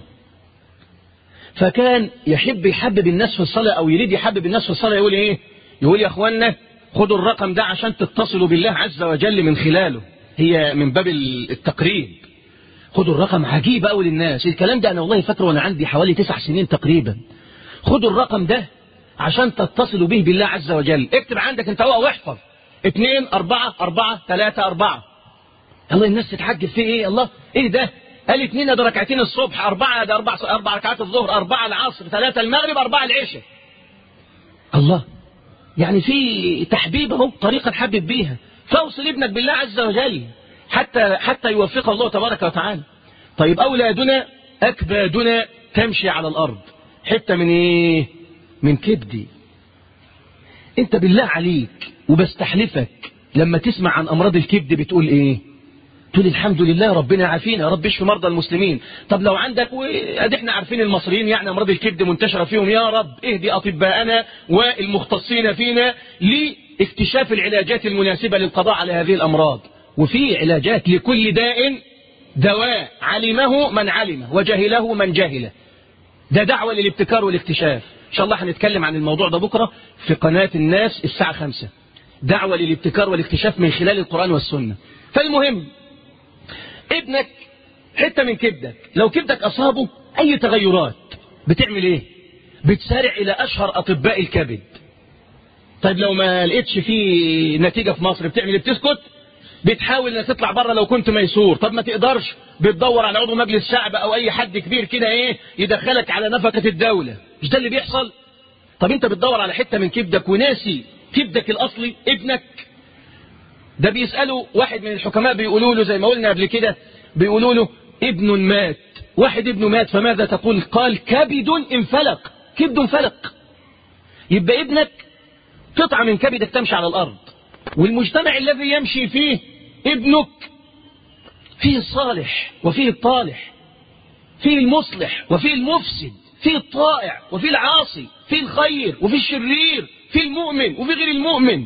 B: فكان يحب يحبب الناس في الصلاة أو يريد يحبب الناس في الصلاة. يقول إيه؟ يقول يا أخوانا خدوا الرقم ده عشان تتصلوا بالله عز وجل من خلاله، هي من باب التقريب. خدوا الرقم، عجيب أوي للناس الكلام ده. أنا والله فاكره وأنا عندي حوالي تسع سنين تقريبا. خدوا الرقم ده عشان تتصلوا به بالله عز وجل. اكتب عندك انت هو واحفظ اتنين أربعة أربعة ثلاثة أربعة. الله الناس تتحجب فيه ايه؟ الله ايه ده؟ قال اتنين ده ركعتين الصبح، أربعة ده أربع أربع ركعات الظهر، أربعة العصر، ثلاثة المغرب، أربعة العشاء. الله يعني في تحبيب اهو، طريقة تحبب بيها. فاوصل ابنك بالله عز وجل حتى حتى يوفق الله تبارك وتعالى. طيب أولادنا أكبادنا تمشي على الأرض. حتة من ايه؟ من كبدي. انت بالله عليك وبستحلفك لما تسمع عن أمراض الكبد بتقول ايه؟ تقول الحمد لله ربنا عافينا، يا رب اشفي مرضى المسلمين. طب لو عندك، وادي احنا عارفين المصريين يعني امراض الكبد منتشره فيهم، يا رب اهدي اطباءنا والمختصين فينا لاكتشاف العلاجات المناسبه للقضاء على هذه الامراض. وفي علاجات لكل داء دواء، علمه من علمه وجهله من جهله. ده دعوه للابتكار والاكتشاف. ان شاء الله هنتكلم عن الموضوع ده بكره في قناه الناس الساعه خمسة. دعوه للابتكار والاكتشاف من خلال القرآن والسنه. فالمهم ابنك حتة من كبدك، لو كبدك أصابه أي تغيرات بتعمل إيه؟ بتسارع إلى أشهر أطباء الكبد. طيب لو ما لقيتش فيه نتيجة في مصر بتعمل إيه؟ بتسكت؟ بتحاول أن تطلع بره لو كنت ميسور. طب ما تقدرش، بتدور على عضو مجلس شعب أو أي حد كبير كده إيه يدخلك على نفقة الدولة. مش ده اللي بيحصل؟ طب أنت بتدور على حتة من كبدك وناسي كبدك الأصلي ابنك. ده بيسألوا واحد من الحكماء بيقولوا له زي ما قلنا قبل كده، بيقولوا له ابن مات، واحد ابنه مات، فماذا تقول؟ قال كبد انفلق. كبد انفلق. يبقى ابنك قطعة من كبدك تمشي على الأرض، والمجتمع الذي يمشي فيه ابنك فيه الصالح وفيه الطالح، فيه المصلح وفيه المفسد، فيه الطائع وفيه العاصي، فيه الخير وفيه الشرير، فيه المؤمن وفيه غير المؤمن.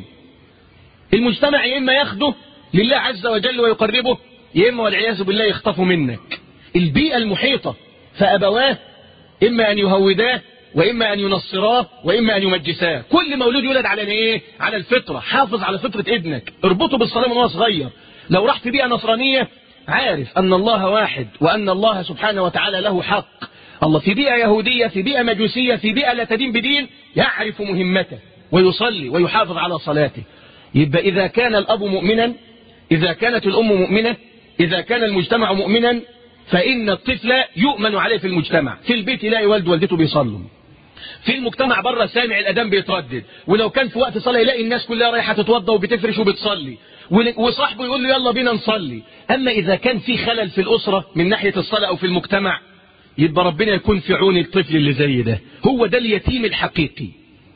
B: المجتمع يا إما ياخده لله عز وجل ويقربه، يا إما والعياذ بالله يخطفه منك. البيئة المحيطة فأبواه إما أن يهوداه وإما أن ينصراه وإما أن يمجساه. كل مولود يولد على إيه؟ على الفطرة. حافظ على فطرة ابنك، اربطه بالصلاة من وهو صغير. لو راح في بيئة نصرانية عارف أن الله واحد وأن الله سبحانه وتعالى له حق. الله في بيئة يهودية، في بيئة مجوسية، في بيئة لا تدين بدين، يعرف مهمته ويصلي ويحافظ على صلاته. يبقى إذا كان الأب مؤمنا، إذا كانت الأم مؤمنة، إذا كان المجتمع مؤمنا، فإن الطفل يؤمن عليه في المجتمع. في البيت يلاقي والد والدته بيصلوا، في المجتمع بره سامع الأذان بيتردد، ولو كان في وقت صلاة يلاقي الناس كلها رايحة تتوضى وبتفرش وبتصلي، وصاحبه يقول له يلا بينا نصلي. أما إذا كان في خلل في الأسرة من ناحية الصلاة أو في المجتمع، يبقى ربنا يكون في عون الطفل اللي زي ده. هو ده اليتيم الحقيقي،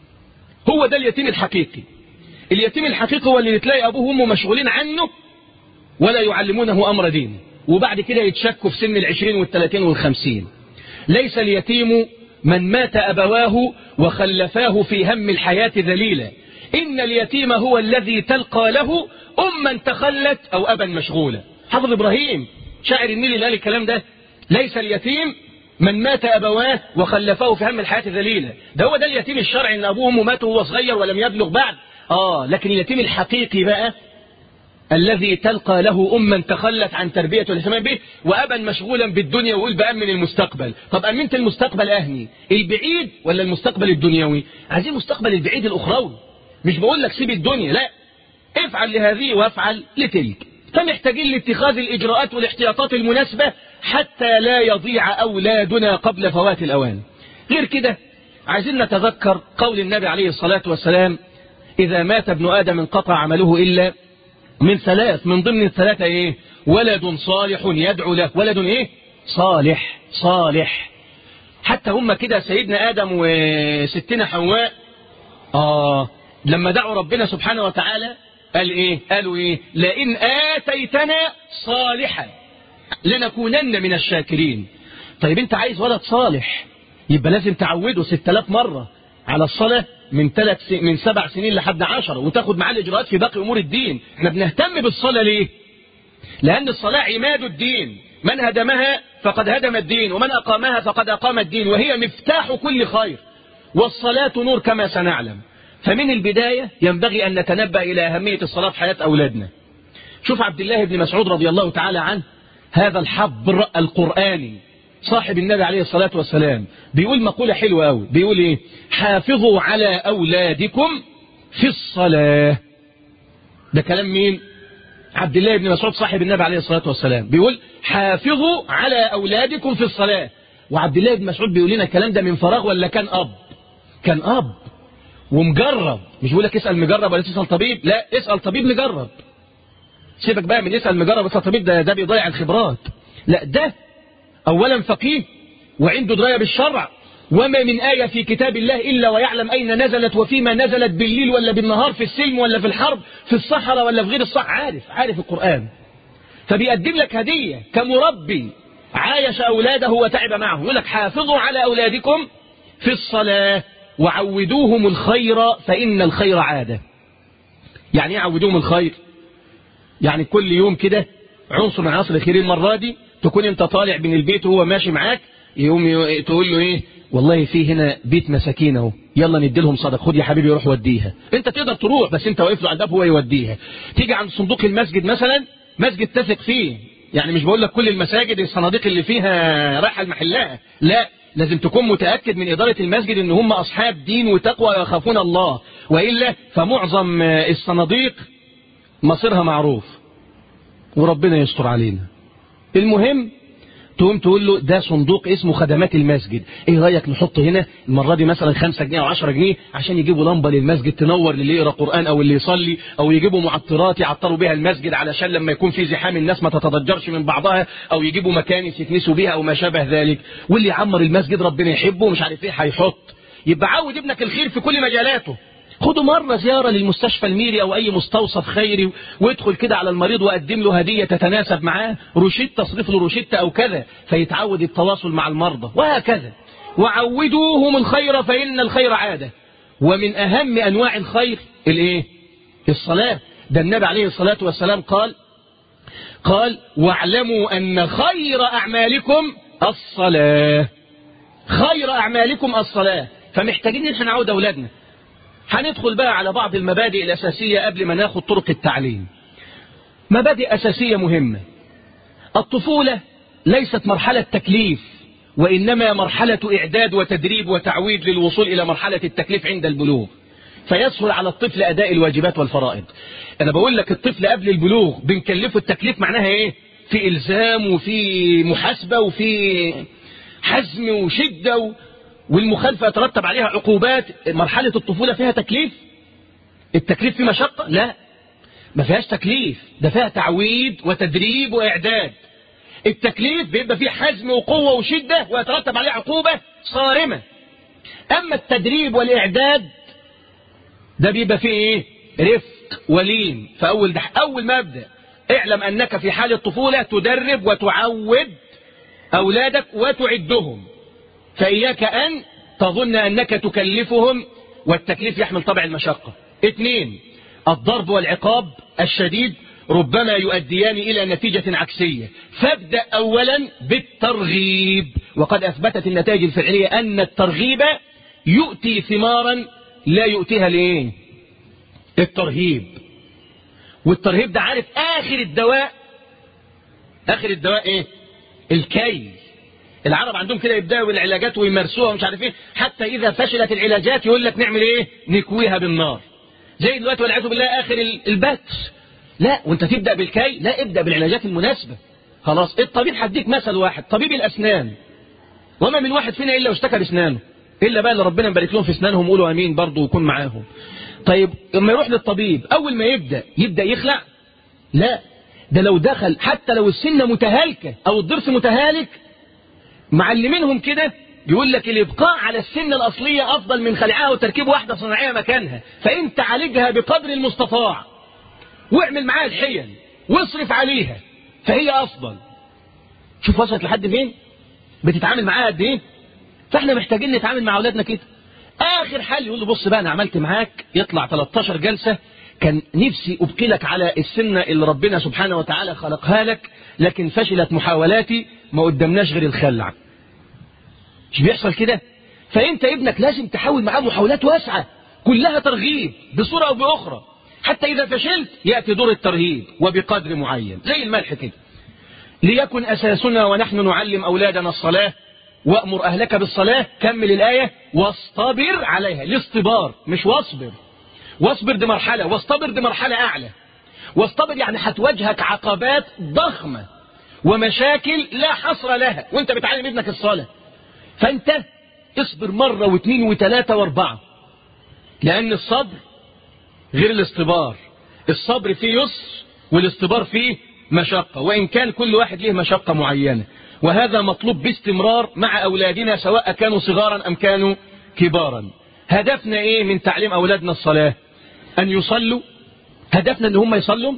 B: هو ده اليتيم الحقيقي. اليتيم الحقيقي هو اللي تلاقي أبوه وأمه مشغولين عنه ولا يعلمونه أمر دينه، وبعد كده يتشكوا في سن العشرين والثلاثين والخمسين. ليس اليتيم من مات أبواه وخلفاه في هم الحياة ذليلا، إن اليتيم هو الذي تلقى له أما تخلت أو أبا مشغولا. حافظ إبراهيم شاعر النيل اللي قال الكلام ده. ليس اليتيم من مات أبواه وخلفاه في هم الحياة ذليلا، ده هو ده اليتيم الشرعي، إن أبوه وأمه ماتوا وهو صغير ولم يبلغ بعد. آه لكن اليتيم الحقيقي بقى الذي تلقى له أما تخلت عن تربية والاهتمام به وأبا مشغولا بالدنيا، ويقول بأمن المستقبل. طب أمنت المستقبل أهني البعيد ولا المستقبل الدنيوي؟ عايزين مستقبل البعيد الأخروي. مش بقول لك سيب الدنيا، لا، افعل لهذه وافعل لتلك. فمحتاجين لاتخاذ الإجراءات والاحتياطات المناسبة حتى لا يضيع أولادنا قبل فوات الأوان. غير كده عايزين نتذكر قول النبي عليه الصلاة والسلام: إذا مات ابن آدم انقطع عمله إلا من ثلاث. من ضمن الثلاثة إيه؟ ولد صالح يدعو له. ولد إيه؟ صالح. صالح حتى هم كده سيدنا آدم وستنا حواء آه لما دعوا ربنا سبحانه وتعالى قال إيه؟ قالوا إيه؟ لئن آتيتنا صالحا لنكونن من الشاكرين. طيب أنت عايز ولد صالح يبقى لازم تعوده ستة آلاف مرة على الصلاة من ثلاث س... من سبع سنين لحد عشرة، وتاخد معاه الإجراءات في باقي أمور الدين. احنا بنهتم بالصلاة ليه؟ لأن الصلاة عماد الدين، من هدمها فقد هدم الدين، ومن أقامها فقد أقام الدين، وهي مفتاح كل خير، والصلاة نور كما سنعلم. فمن البداية ينبغي أن نتنبأ إلى أهمية الصلاة في حياة أولادنا. شوف عبد الله بن مسعود رضي الله تعالى عنه، هذا الحبر القرآني صاحب النبي عليه الصلاة والسلام، بيقول مقولة حلوة أوي، بيقول إيه؟ حافظوا على أولادكم في الصلاة. ده كلام مين؟ عبد الله بن مسعود صاحب النبي عليه الصلاة والسلام، بيقول حافظوا على أولادكم في الصلاة. وعبد الله بن مسعود بيقول لنا الكلام ده من فراغ ولا كان أب؟ كان أب ومجرب. مش بيقول لك اسأل مجرب ولا تسأل طبيب، لا، اسأل طبيب مجرب. سيبك بقى من اسأل مجرب واسأل طبيب، ده ده بيضيع الخبرات. لا، ده أولا فقيه وعنده دراية بالشرع، وما من آية في كتاب الله إلا ويعلم أين نزلت وفيما نزلت، بالليل ولا بالنهار، في السلم ولا في الحرب، في الصحراء ولا في غير الصحراء، عارف عارف القرآن. فبيقدم لك هدية كمربي عايش أولاده وتعب معه، يقول لك حافظوا على أولادكم في الصلاة وعودوهم الخير فإن الخير عادة. يعني ايه عودوهم الخير؟ يعني كل يوم كده عنصر من عناصر الخير. المرة دي تكون انت طالع من البيت وهو ماشي معاك، يقوم تقول له ايه؟ والله في هنا بيت مساكين اهو، يلا ندي لهم صدقه، خد يا حبيبي روح وديها. انت تقدر تروح بس انت واقف له على الباب هو يوديها. تيجي عند صندوق المسجد مثلا، مسجد تثق فيه، يعني مش بقول لك كل المساجد الصناديق اللي فيها رايحه لمحلها، لا، لازم تكون متأكد من إدارة المسجد ان هم أصحاب دين وتقوى ويخافون الله، وإلا فمعظم الصناديق مصيرها معروف وربنا يستر علينا. المهم تقوم تقول له ده صندوق اسمه خدمات المسجد، ايه رأيك نحط هنا المرة دي مثلا خمسة جنيه او عشرة جنيه عشان يجيبوا لمبة للمسجد تنور للي يقرأ قرآن او اللي يصلي، او يجيبوا معطرات يعطروا بها المسجد علشان لما يكون في زحام الناس ما تتضجرش من بعضها، او يجيبوا مكانس يكنسوا بيها او ما شابه ذلك، واللي يعمر المسجد ربنا يحبه ومش عارف ايه هيحط. يبقى عود ابنك الخير في كل مجالاته. خدوا مرة زيارة للمستشفى الميري أو أي مستوصف خيري، وادخل كده على المريض وقدم له هدية تتناسب معاه، روشتة تصرف له روشتة أو كذا، فيتعود التواصل مع المرضى، وهكذا. وعودوهم الخير فإن الخير عادة. ومن أهم أنواع الخير الإيه؟ الصلاة. ده النبي عليه الصلاة والسلام قال قال واعلموا أن خير أعمالكم الصلاة. خير أعمالكم الصلاة. فمحتاجين إن احنا نعود أولادنا. هندخل بقى على بعض المبادئ الأساسية قبل ما ناخد طرق التعليم. مبادئ أساسية مهمة. الطفولة ليست مرحلة تكليف، وإنما مرحلة إعداد وتدريب وتعويد للوصول إلى مرحلة التكليف عند البلوغ، فيسهل على الطفل أداء الواجبات والفرائض. أنا بقول لك الطفل قبل البلوغ بنكلفه التكليف، معناها إيه؟ في إلزام وفي محاسبة وفي حزم وشدة و... والمخالفة يترتب عليها عقوبات. مرحلة الطفولة فيها تكليف؟ التكليف في مشقة؟ لا، ما فيهاش تكليف، ده فيها تعويد وتدريب وإعداد. التكليف بيبقى فيه حزم وقوة وشدة ويترتب عليه عقوبة صارمة. أما التدريب والإعداد ده بيبقى فيه إيه؟ رفق ولين. فأول ده أول مبدأ، اعلم أنك في حال الطفولة تدرب وتعود أولادك وتعدهم، فإياك أن تظن أنك تكلفهم، والتكليف يحمل طبع المشقة. اثنين، الضرب والعقاب الشديد ربما يؤديان إلى نتيجة عكسية، فابدأ أولا بالترغيب. وقد أثبتت النتائج الفعلية أن الترغيب يؤتي ثمارا لا يؤتيها ليه؟ الترهيب. والترهيب ده عارف آخر الدواء، آخر الدواء إيه؟ الكي. العرب عندهم كده يبدأوا بالعلاجات ويمارسوها ومش عارف ايه، حتى إذا فشلت العلاجات يقول لك نعمل ايه؟ نكويها بالنار. زي دلوقتي والعياذ بالله آخر البتس. لا، وانت تبدأ بالكي؟ لا، ابدأ بالعلاجات المناسبة. خلاص. الطبيب هديك مثل واحد، طبيب الأسنان، وما من واحد فينا إلا واشتكى بأسنانه، إلا بقى اللي ربنا يبارك لهم في أسنانهم قولوا أمين برضه ويكون معاهم. طيب لما يروح للطبيب أول ما يبدأ يبدأ يخلع؟ لا، ده لو دخل حتى لو السنة متهالكة أو الضرس متهالك، معلمينهم كده يقول لك الإبقاء على السنة الأصلية أفضل من خلعها وتركيب واحدة صناعية مكانها، فأنت عالجها بقدر المستطاع واعمل معاها الحيل واصرف عليها فهي أفضل. شوف وصلت لحد فين، بتتعامل معاها قد إيه. فإحنا محتاجين نتعامل مع أولادنا كده. آخر حل يقول له بص بقى أنا عملت معاك، يطلع ثلاثة عشر جلسة، كان نفسي أبقي لك على السنة اللي ربنا سبحانه وتعالى خلقها لك، لكن فشلت محاولاتي، ما قدمناش غير الخلع. مش بيحصل كده؟ فأنت ابنك لازم تحاول معاه محاولات واسعة كلها ترغيب بصورة أو بأخرى، حتى إذا فشلت يأتي دور الترهيب وبقدر معين زي الملح كده. ليكن أساسنا ونحن نعلم أولادنا الصلاة، وأمر أهلك بالصلاة، كمل الآية، واصطبر عليها. الاصطبار مش واصبر، واصبر دي مرحلة، واصطبر دي مرحلة أعلى. واصطبر يعني هتواجهك عقبات ضخمة ومشاكل لا حصر لها وانت بتعلم ابنك الصلاة، فانت اصبر مرة واثنين وثلاثة واربعة، لأن الصبر غير الاصطبار. الصبر فيه يسر والاصطبار فيه مشقة، وإن كان كل واحد له مشقة معينة، وهذا مطلوب باستمرار مع أولادنا سواء كانوا صغارا أم كانوا كبارا. هدفنا إيه من تعليم أولادنا الصلاة؟ أن يصلوا. هدفنا أن هم يصلوا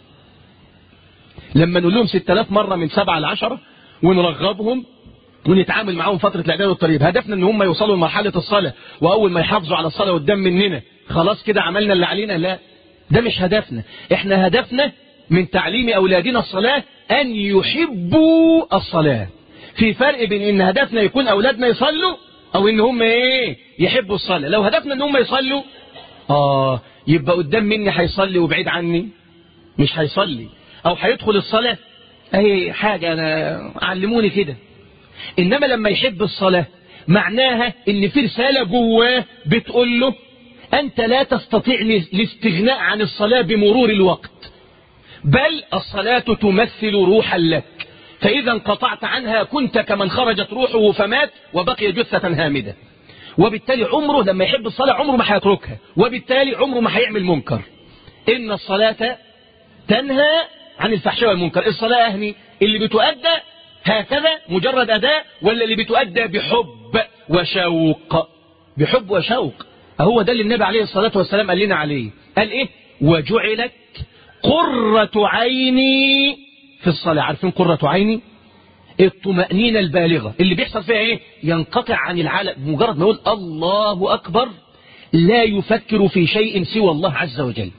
B: لما نقول لهم ستة آلاف مرة من سبعة لعشرة ونرغبهم ونتعامل معهم فترة الإعداد والترهيب. هدفنا أن هم يوصلوا لمرحلة الصلاة، وأول ما يحافظوا على الصلاة قدام مننا خلاص كده عملنا اللي علينا. لا، ده مش هدفنا. إحنا هدفنا من تعليم أولادنا الصلاة أن يحبوا الصلاة. في فرق بين إن هدفنا يكون أولادنا يصلوا أو إن هم إيه يحبوا الصلاة. لو هدفنا إن هم يصلوا آه يبقى قدام مني هيصلي وبعيد عني مش هيصلي، أو هيدخل الصلاة أي حاجة أنا علموني كده. إنما لما يحب الصلاة معناها إن في رسالة جواه بتقول له أنت لا تستطيع الاستغناء عن الصلاة بمرور الوقت، بل الصلاة تمثل روحا لك، فإذا انقطعت عنها كنت كمن خرجت روحه فمات وبقي جثة هامدة. وبالتالي عمره لما يحب الصلاة عمره ما هيتركها، وبالتالي عمره ما هيعمل منكر. إن الصلاة تنهى عن الفحشاء والمنكر. الصلاة أهني اللي بتؤدى هكذا مجرد أداء، ولا اللي بتؤدى بحب وشوق؟ بحب وشوق. هو ده اللي النبي عليه الصلاة والسلام قال لنا عليه. قال إيه؟ وجعلت قرة عيني في الصلاة. عارفين قرة عيني؟ الطمأنينة البالغة اللي بيحصل فيها إيه؟ ينقطع عن العالم، مجرد ما يقول الله أكبر لا يفكر في شيء سوى الله عز وجل.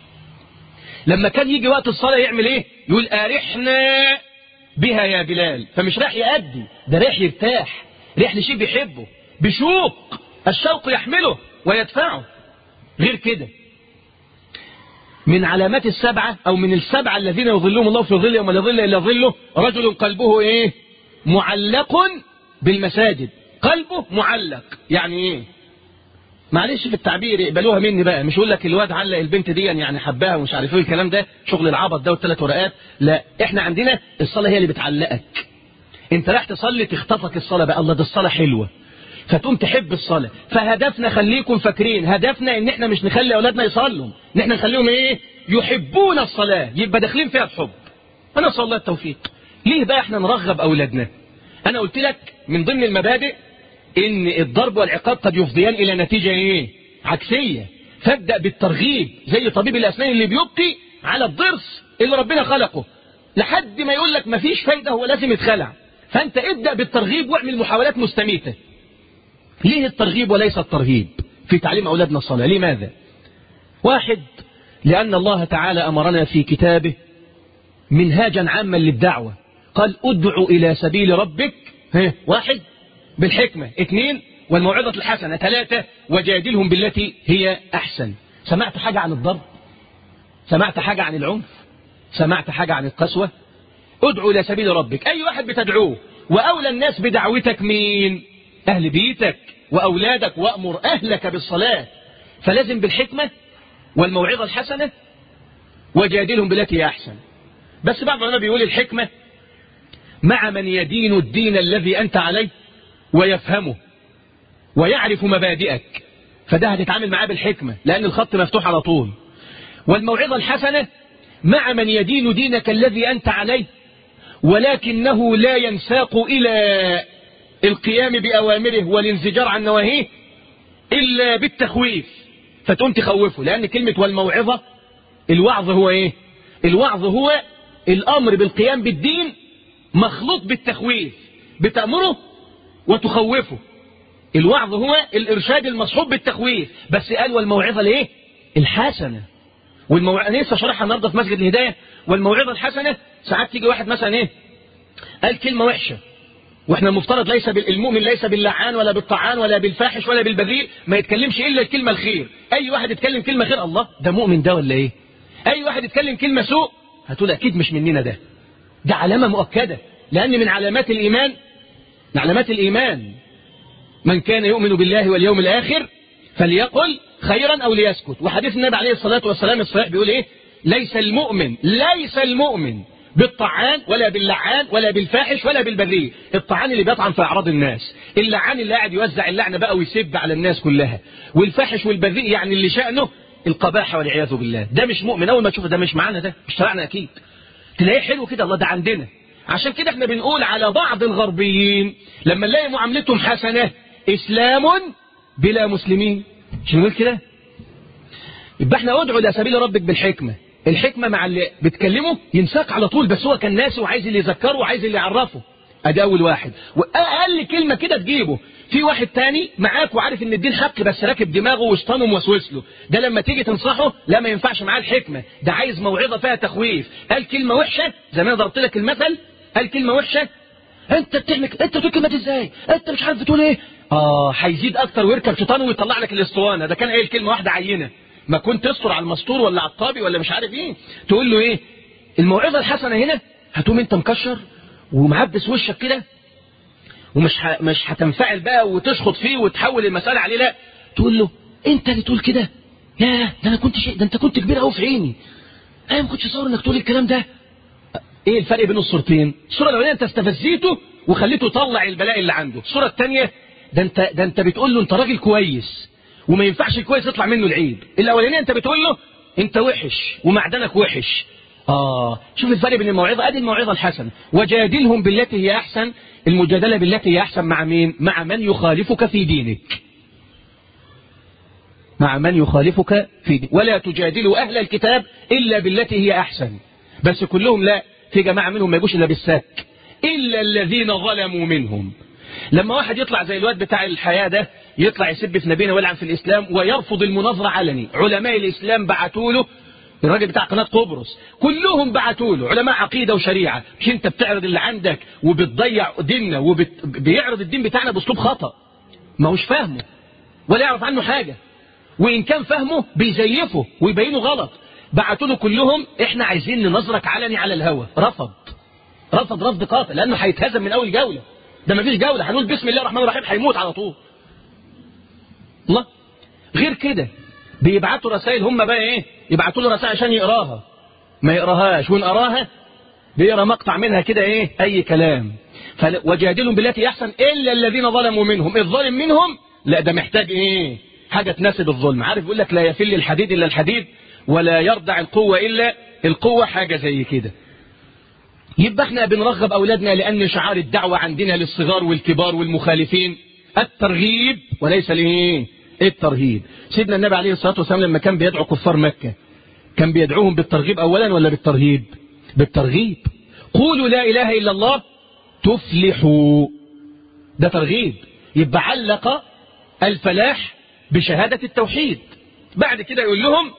B: لما كان يجي وقت الصلاة يعمل إيه؟ يقول أرحنا بها يا بلال. فمش راح يأدي، ده راح يرتاح، راح لشيء بيحبه بشوق، الشوق يحمله ويدفعه. غير كده من علامات السبعة أو من السبعة الذين يظلهم الله في ظل يوم لا ظل إلا ظله، رجل قلبه إيه؟ معلق بالمساجد. قلبه معلق يعني إيه؟ معلش في التعبير يقبلوها مني بقى، مش يقول لك الواد علق البنت دي يعني حبها ومش عارف ايه الكلام ده، شغل العبط ده والثلاث ورقات. لا، احنا عندنا الصلاة هي اللي بتعلقك. انت راح تصلي تخطفك الصلاة بقى، الله ده الصلاة حلوة، فتقوم تحب الصلاة. فهدفنا خليكم فاكرين، هدفنا ان احنا مش نخلي اولادنا يصلوا، ان احنا نخليهم ايه؟ يحبون الصلاة، يبقى داخلين فيها بحب. انا صلى الله التوفيق. ليه بقى احنا نرغب اولادنا؟ انا قلت لك من ضمن المبادئ ان الضرب والعقاب قد يفضيان الى نتيجة ايه؟ عكسية. فابدأ بالترغيب زي طبيب الاسنان اللي بيبقي على الضرس اللي ربنا خلقه لحد ما يقول لك مفيش فايدة، هو لازم يتخلع. فانت ابدأ بالترغيب واعمل محاولات مستميتة. ليه الترغيب وليس الترهيب في تعليم أولادنا الصلاة؟ لماذا؟ واحد، لأن الله تعالى أمرنا في كتابه منهاجا عاما للدعوة. قال ادعو إلى سبيل ربك واحد بالحكمة، اثنين والموعظة الحسنة، ثلاثة وجادلهم بالتي هي أحسن. سمعت حاجة عن الضرب؟ سمعت حاجة عن العنف؟ سمعت حاجة عن القسوة؟ ادعو إلى سبيل ربك. أي واحد بتدعوه، وأولى الناس بدعوتك مين؟ أهل بيتك وأولادك. وأمر أهلك بالصلاة، فلازم بالحكمة والموعظة الحسنة وجادلهم بالتي هي أحسن. بس بعض العلماء بيقول الحكمة مع من يدين الدين الذي أنت عليه ويفهمه ويعرف مبادئك، فده هتتعامل معاه بالحكمة لأن الخط مفتوح على طول. والموعظة الحسنة مع من يدين دينك الذي أنت عليه ولكنه لا ينساق إلى القيام بأوامره والانزجار عن نواهيه إلا بالتخويف، فتقوم تخوفه. لأن كلمة والموعظة، الوعظ هو إيه؟ الوعظ هو الأمر بالقيام بالدين مخلوط بالتخويف، بتأمره وتخوفه. الوعظ هو الإرشاد المصحوب بالتخويف، بس قال والموعظة ليه؟ الحسنة. والموعظة أنا لسه شرحها النهارده في مسجد الهداية. والموعظة الحسنة ساعات تيجي واحد مثلا إيه؟ قال كلمة وحشة، واحنا المفترض ليس بالمؤمن ليس باللعان ولا بالطعان ولا بالفاحش ولا بالبذيء، ما يتكلمش إلا الكلمة الخير. أي واحد يتكلم كلمة خير، الله ده مؤمن ده ولا إيه؟ أي واحد يتكلم كلمة سوء هتقول أكيد مش مننا ده. ده علامة مؤكدة، لأن من علامات الإيمان من علامات الإيمان من كان يؤمن بالله واليوم الآخر فليقل خيرا أو ليسكت. وحديث النبي عليه الصلاة والسلام الصحيح بيقول إيه؟ ليس المؤمن ليس المؤمن بالطعان ولا باللعان ولا بالفاحش ولا بالبذيء. الطعان اللي بيطعن في أعراض الناس، اللعان اللي قاعد يوزع اللعنة بقى ويسب على الناس كلها، والفاحش والبذيء يعني اللي شأنه القباحة والعياذ بالله. ده مش مؤمن. أول ما تشوفه ده مش معانا، ده مش تبعنا أكيد. تلاقيه حلو كده، الله ده عندنا. عشان كده احنا بنقول على بعض الغربيين لما نلاقي معاملتهم حسنة إسلام بلا مسلمين، مش نقول كده؟ يبقى احنا ادعو إلى سبيل ربك بالحكمة. الحكمة مع اللي بتكلمه ينساق على طول، بس هو كان ناسي وعايز اللي يذكره وعايز اللي يعرفه. ادي اول واحد. واقل كلمة كده تجيبه. في واحد تاني معاك وعارف ان الدين حق بس راكب دماغه وشطانه موسوس له، ده لما تيجي تنصحه لا ما ينفعش معاه الحكمة، ده عايز موعظة فيها تخويف. قال كلمة وحشة زي ما انا ضربت لك المثل، قال كلمة وحشة انت بتعمل انت بتقول كلمة ازاي؟ انت مش عارف بتقول ايه؟ اه هيزيد اكتر ويركب شيطانه ويطلع لك الاسطوانة. ده كان قايل كلمة واحدة عينة، ما كنت تستر على المستور ولا على الطابي ولا مش عارف ايه، تقول له ايه؟ الموعظة الحسنة هنا هتقوم انت مكشر ومعبس وشك كده ومش ح... مش هتنفعل بقى وتشخط فيه وتحول المسألة عليه، لا تقول له انت اللي تقول كده، يا ده انا كنت شيء، ده انت كنت كبير قوي في عيني، انا ما كنتش اصور انك تقول الكلام ده. ايه الفرق بين الصورتين؟ الصورة الاولانية انت استفزيته وخليته يطلع البلاء اللي عنده، الصورة الثانية ده انت ده انت بتقول له انت راجل كويس وما ينفعش الكويس يطلع منه العيب. الاولانية انت بتقول له انت وحش ومعدنك وحش. اه شوف الفرق بين الموعظة. ادي الموعظة الحسنة، وجادلهم بالتي هي احسن. المجادلة بالتي هي احسن مع مين؟ مع من يخالفك في دينك، مع من يخالفك في دينك. ولا تجادلوا اهل الكتاب الا بالتي هي احسن. بس كلهم لا، في جماعة منهم ما يجوش الا بالسك، الا الذين ظلموا منهم. لما واحد يطلع زي الواد بتاع الحياة ده يطلع يسب في نبينا ويلعن في الإسلام ويرفض المناظرة علني، علماء الإسلام بعتوا له، الراجل بتاع قناة قبرص كلهم بعتوا له علماء عقيدة وشريعة، مش انت بتعرض اللي عندك وبتضيع ديننا وبيعرض الدين بتاعنا بأسلوب خطأ ما هوش فاهمه ولا يعرف عنه حاجة، وإن كان فاهمه بيزيفه ويبينه غلط. بعتوا له كلهم احنا عايزين ننظرك علني على الهوا، رفض رفض رفض قاطع لأنه هيتهزم من أول جولة. ده ما فيش جولة، هنقول بسم الله الرحمن الرحيم هيموت على طول. الله. غير كده بيبعتوا رسائل هم بقى ايه؟ يبعتوا له رسائل عشان يقراها، ما يقراهاش، وان قراها بيقرا مقطع منها كده ايه؟ اي كلام. وجادلهم بالتي احسن الا الذين ظلموا منهم. الظالم منهم لا ده محتاج ايه؟ حاجه تناسب الظلم. عارف يقول لك لا يفل الحديد الا الحديد ولا يرضع القوه الا القوه، حاجه زي كده. يبقى احنا بنرغب اولادنا لان شعار الدعوه عندنا للصغار والكبار والمخالفين الترغيب وليس الايه؟ الترهيب. سيدنا النبي عليه الصلاه والسلام لما كان بيدعو كفار مكه كان بيدعوهم بالترغيب اولا ولا بالترهيب؟ بالترغيب. قولوا لا اله الا الله تفلحوا، ده ترغيب. يبقى علق الفلاح بشهاده التوحيد. بعد كده يقول لهم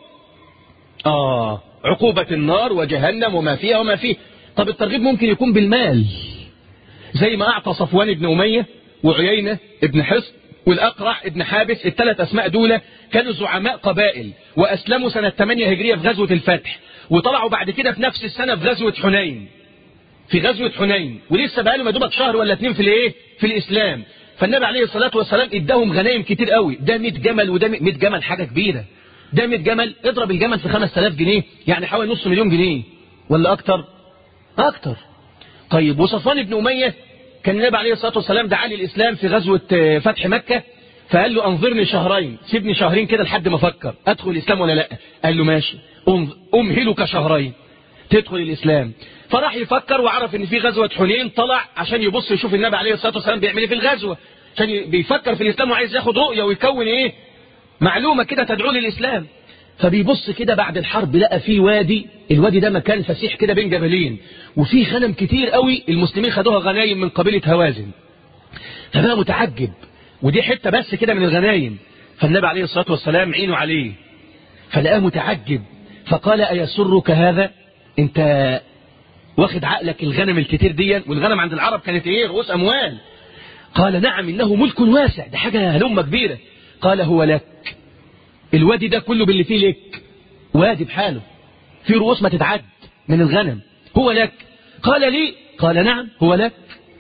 B: اه عقوبه النار وجهنم وما فيها وما فيه. طب الترغيب ممكن يكون بالمال زي ما أعطى صفوان بن أمية وعيينة ابن حصن والأقرع ابن حابس. الثلاث أسماء دول كانوا زعماء قبائل وأسلموا سنة ثمانية هجرية في غزوة الفتح، وطلعوا بعد كده في نفس السنة في غزوة حنين في غزوة حنين ولسه بقاله ما دوبك شهر ولا اتنين في الايه؟ في الإسلام. فالنبي عليه الصلاة والسلام اداهم غنايم كتير قوي، ده مئة جمل وده مئة جمل، حاجة كبيرة. ده مئة جمل اضرب الجمل في خمسة آلاف جنيه، يعني حوالي نص مليون جنيه ولا أكتر؟ أكتر. طيب وصفوان بن أمية كان النبي عليه الصلاة والسلام دعا للإسلام في غزوة فتح مكة، فقال له أنظرني شهرين، سيبني شهرين كده لحد ما أفكر أدخل الإسلام ولا لا. قال له ماشي أمهلك شهرين. تدخل الإسلام. فراح يفكر وعرف ان في غزوة حنين، طلع عشان يبص يشوف النبي عليه الصلاة والسلام بيعمل ايه في الغزوة، عشان بيفكر في الإسلام وعايز ياخد رؤية ويكون ايه معلومة كده تدعو للإسلام. فبيبص كده بعد الحرب لقى فيه وادي، الوادي ده مكان فسيح كده بين جبلين، وفيه غنم كتير قوي، المسلمين خدوها غنايم من قبيلة هوازن. فبقى متعجب، ودي حتة بس كده من الغنايم. فالنبي عليه الصلاة والسلام عينه عليه فلقاه متعجب، فقال أيسرك هذا؟ انت واخد عقلك الغنم الكتير دي؟ والغنم عند العرب كانت ايه؟ رؤوس أموال. قال نعم إنه ملك واسع، ده حاجة هلمة كبيرة. قال هو لك، الوادي ده كله باللي فيه لك، وادي بحاله في رؤوس ما تتعد من الغنم، هو لك. قال لي؟ قال نعم هو لك.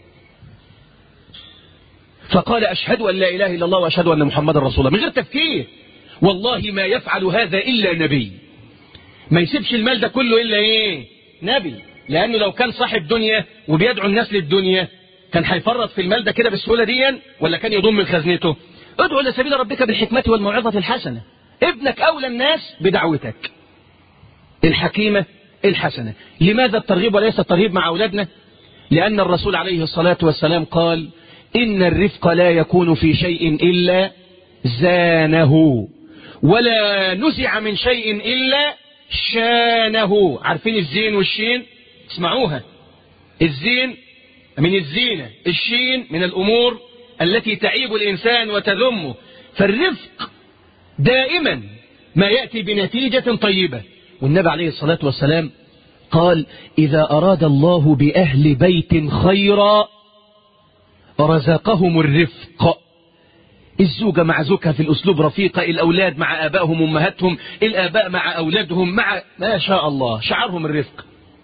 B: فقال أشهد أن لا إله إلا الله وأشهد أن محمد رسول الله، من غير تفكير. والله ما يفعل هذا إلا نبي، ما يسيبش المال ده كله إلا إيه؟ نبي. لأنه لو كان صاحب دنيا وبيدعو الناس للدنيا كان هيفرط في المال ده كده بالسهولة دي، ولا كان يضم خزنته؟ ادعو إلى سبيل ربك بالحكمة والموعظة الحسنة. ابنك أولى الناس بدعوتك الحكيمة الحسنة. لماذا الترغيب وليس الترهيب مع أولادنا؟ لأن الرسول عليه الصلاة والسلام قال إن الرفق لا يكون في شيء إلا زانه، ولا نزع من شيء إلا شانه. عارفين الزين والشين؟ اسمعوها. الزين من الزينة، الشين من الأمور التي تعيب الإنسان وتذمه. فالرفق دائما ما يأتي بنتيجة طيبة. والنبي عليه الصلاة والسلام قال إذا أراد الله بأهل بيت خيرا رزقهم الرفق. الزوجة مع زوجها في الأسلوب رفيقة، الأولاد مع آبائهم وأمهاتهم، الآباء مع أولادهم، مع ما شاء الله شعرهم الرفق.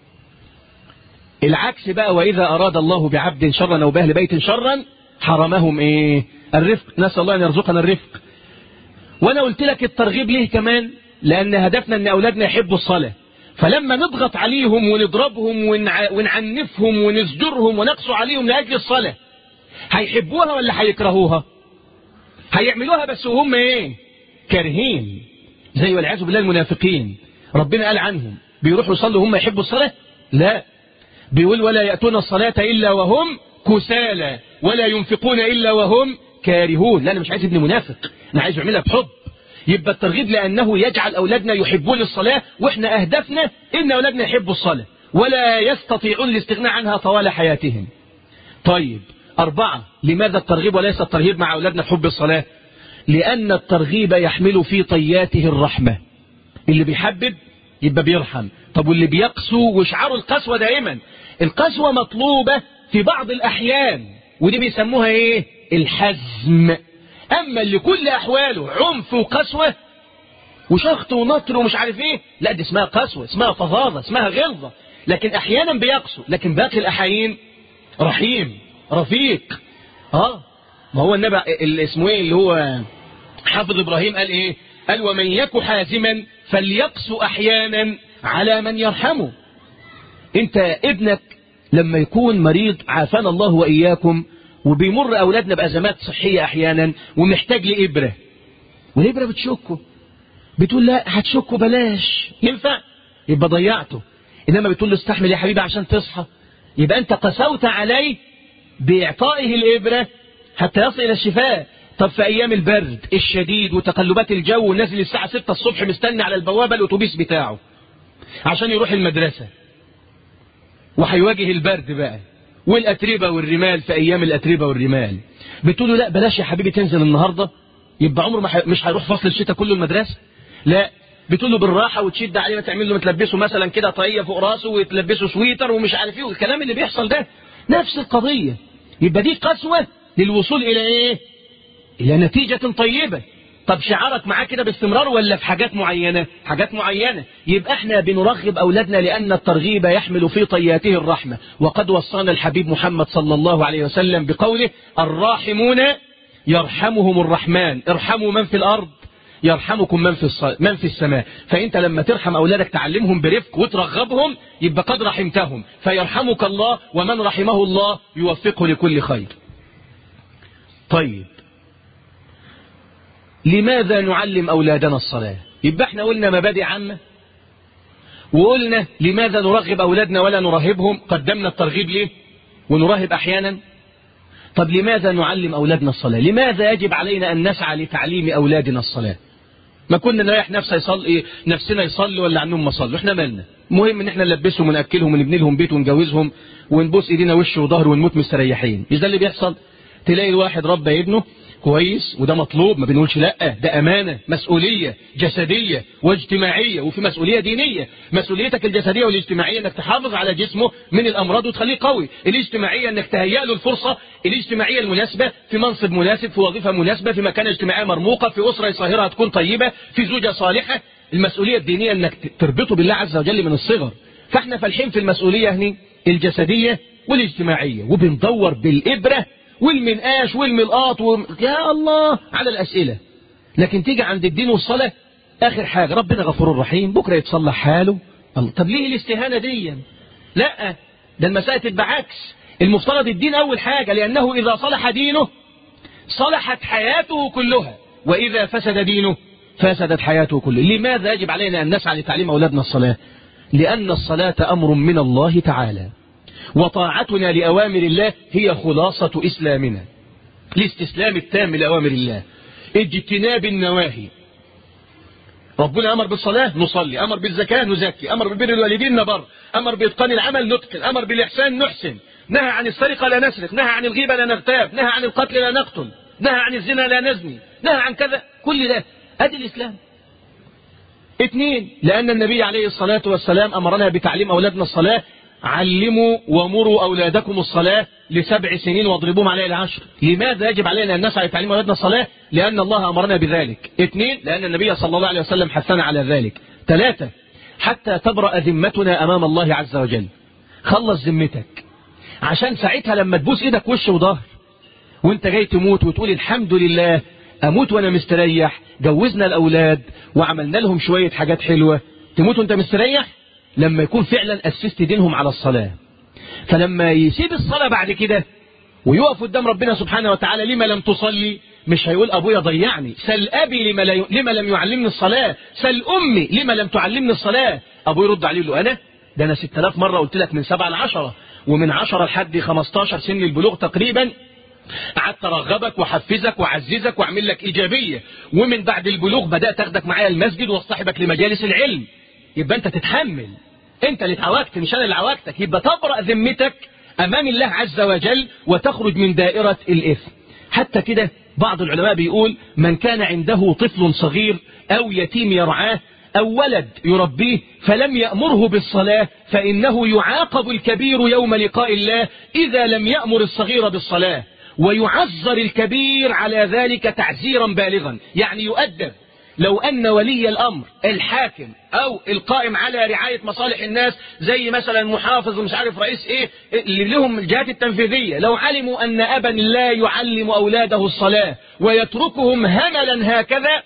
B: العكس بقى، وإذا أراد الله بعبد شرا أو بأهل بيت شرا حرمهم إيه؟ الرفق. نسأل الله أن يرزقنا الرفق. وأنا قلت لك الترغيب ليه كمان؟ لأن هدفنا أن أولادنا يحبوا الصلاة، فلما نضغط عليهم ونضربهم ونع... ونعنفهم ونزجرهم ونقص عليهم لأجل الصلاة هيحبوها ولا هيكرهوها؟ هيعملوها بس وهم ايه؟ كارهين. زي والعياذ بالله المنافقين، ربنا قال عنهم بيروحوا يصلوا هم يحبوا الصلاة؟ لا، بيقول ولا يأتون الصلاة إلا وهم كسالى ولا ينفقون إلا وهم كارهون. لا، أنا مش عايز ابن منافق، أنا عايز يعملها بحب. يبقى الترغيب لأنه يجعل أولادنا يحبون الصلاة، وإحنا أهدافنا إن أولادنا يحبوا الصلاة ولا يستطيعون الاستغناء عنها طوال حياتهم. طيب أربعة، لماذا الترغيب وليس الترهيب مع أولادنا في حب الصلاة؟ لأن الترغيب يحمل في طياته الرحمة. اللي بيحبب يبقى بيرحم. طب واللي بيقسو وشعار القسوة دائما، القسوة مطلوبة في بعض الأحيان ودي بيسموها إيه؟ الحزم. أما اللي كل أحواله عنف وقسوة وشخط ونطر ومش عارف إيه، لا دي اسمها قسوة، اسمها فظاظة، اسمها غلظة. لكن أحيانا بيقسو، لكن باقي الأحايين رحيم رفيق. اه ما هو النبي اللي اسمه ايه اللي هو حافظ ابراهيم قال ايه؟ قال ومن يك حازما فليقسو احيانا على من يرحمه. انت ابنك لما يكون مريض عافانا الله واياكم وبيمر اولادنا بازمات صحيه احيانا ومحتاج لابره، والابره بتشكه، بتقول لا هتشكه بلاش، ينفع؟ يبقى ضيعته. انما بتقول له استحمل يا حبيبي عشان تصحى، يبقى انت قسوت عليه بإعطائه الإبرة حتى يصل إلى الشفاء. طب في أيام البرد الشديد وتقلبات الجو ونازل الساعة ستة الصبح مستني على البوابة الأتوبيس بتاعه عشان يروح المدرسة، وهيواجه البرد بقى والأتربة والرمال في أيام الأتربة والرمال، بتقول له لا بلاش يا حبيبي تنزل النهاردة، يبقى عمره ما مش هيروح فصل الشتاء كله المدرسة. لا، بتقول له بالراحة وتشد عليه، تعمل له متلبسه مثلا كده طاقية فوق راسه وتلبسه سويتر ومش عارف ايه والكلام اللي بيحصل ده، نفس القضية. يبقى دي قسوة للوصول إلى إيه؟ إلى نتيجة طيبة. طب شعارك معاه كده باستمرار ولا في حاجات معينة؟ حاجات معينة. يبقى احنا بنرغب أولادنا لأن الترغيب يحمل في طياته الرحمة. وقد وصانا الحبيب محمد صلى الله عليه وسلم بقوله الراحمون يرحمهم الرحمن ارحموا من في الأرض يرحمكم من في الص... من في السماء. فأنت لما ترحم أولادك تعلمهم برفق وترغبهم يبقى قد رحمتهم، فيرحمك الله، ومن رحمه الله يوفقه لكل خير. طيب لماذا نعلم أولادنا الصلاة؟ يبقى احنا قلنا مبادئ عامة وقلنا لماذا نرغب أولادنا ولا نرهبهم؟ قدمنا الترغيب ليه ونرهب أحيانا. طب لماذا نعلم أولادنا الصلاة؟ لماذا يجب علينا أن نسعى لتعليم أولادنا الصلاة؟ ما كنا نريح نفسنا يصلي نفسنا يصلي ولا عنهم ما صلوا، احنا مالنا؟ المهم ان احنا نلبسهم ونأكلهم ونبني لهم بيت ونجوزهم ونبوس ايدينا وش وظهر ونموت مستريحين. مش ده اللي بيحصل؟ تلاقي الواحد ربى ابنه كويس وده مطلوب، ما بنقولش لا، ده أمانة، مسؤولية جسدية واجتماعية، وفي مسؤولية دينية. مسؤوليتك الجسدية والاجتماعية انك تحافظ على جسمه من الأمراض وتخليه قوي، الاجتماعية انك تهيأ له الفرصة الاجتماعية المناسبة في منصب مناسب، في وظيفة مناسبة، في مكانة اجتماعية مرموقة، في أسرة صاهرة تكون طيبة، في زوجة صالحة. المسؤولية الدينية انك تربطه بالله عز وجل من الصغر. فاحنا فالحين في المسؤولية هني الجسدية والاجتماعية، وبندور بالإبرة والمنقاش والملقاط و... يا الله على الأسئلة. لكن تيجي عند الدين والصلاة آخر حاجة، ربنا غفور رحيم، بكرة يتصلح حاله. الله. طب ليه الاستهانة دي؟ لا، ده المسألة تبقى عكس. المفترض الدين أول حاجة، لأنه إذا صلح دينه صلحت حياته كلها، وإذا فسد دينه فسدت حياته كلها. لماذا يجب علينا أن نسعى لتعليم أولادنا الصلاة؟ لأن الصلاة أمر من الله تعالى، وطاعتنا لأوامر الله هي خلاصة إسلامنا، الاستسلام التام لأوامر الله، اجتناب النواهي. ربنا أمر بالصلاة نصلي، أمر بالزكاة نزكي، أمر ببر الوالدين نبر، أمر بإتقان العمل نتقن، أمر بالإحسان نحسن، نهى عن السرقة لا نسرق، نهى عن الغيبة لا نغتاب، نهى عن القتل لا نقتل، نهى عن الزنا لا نزني، نهى عن كذا. كل ده أدي الإسلام. اثنين، لأن النبي عليه الصلاة والسلام أمرنا بتعليم أولادنا الصلاة. علموا ومروا أولادكم الصلاة لسبع سنين واضربوهم عليها العشر. لماذا يجب علينا أن نسعى لتعليم أولادنا الصلاة؟ لأن الله أمرنا بذلك. اثنين، لأن النبي صلى الله عليه وسلم حثنا على ذلك. ثلاثة، حتى تبرأ ذمتنا أمام الله عز وجل. خلص ذمتك، عشان ساعتها لما تبوس إيدك وش وظهر وانت جاي تموت وتقول الحمد لله أموت وأنا مستريح، جوزنا الأولاد وعملنا لهم شوية حاجات حلوة، تموت وانت مستريح لما يكون فعلا أسست دينهم على الصلاة. فلما يسيب الصلاة بعد كده ويقف قدام ربنا سبحانه وتعالى، لما لم تصلي؟ مش هيقول أبويا ضيعني، سل أبي لما, لا لما لم يعلمني الصلاة، سل أمي لما لم تعلمني الصلاة. أبو يرد عليه له أنا ده أنا ستة آلاف مرة قلت لك من سبعة لعشرة، ومن عشرة لحد خمستاشر سن البلوغ تقريبا قعدت أرغبك وحفزك وعززك وأعمل لك إيجابية، ومن بعد البلوغ بدأت أخدك معايا المسجد واصطحبك لمجالس العلم. يبقى أنت تتحمل، أنت اللي اتعوجت مش أنا اللي عوجتك. يبقى تبرأ ذمتك أمام الله عز وجل وتخرج من دائرة الإثم. حتى كده بعض العلماء بيقول من كان عنده طفل صغير أو يتيم يرعاه أو ولد يربيه فلم يأمره بالصلاة فإنه يعاقب الكبير يوم لقاء الله إذا لم يأمر الصغير بالصلاة، ويعذر الكبير على ذلك تعزيرا بالغا، يعني يؤدب. لو أن ولي الأمر الحاكم أو القائم على رعاية مصالح الناس زي مثلا محافظ ومش عارف رئيس إيه اللي لهم الجهات التنفيذية، لو علموا أن أبا لا يعلم أولاده الصلاة ويتركهم هملا هكذا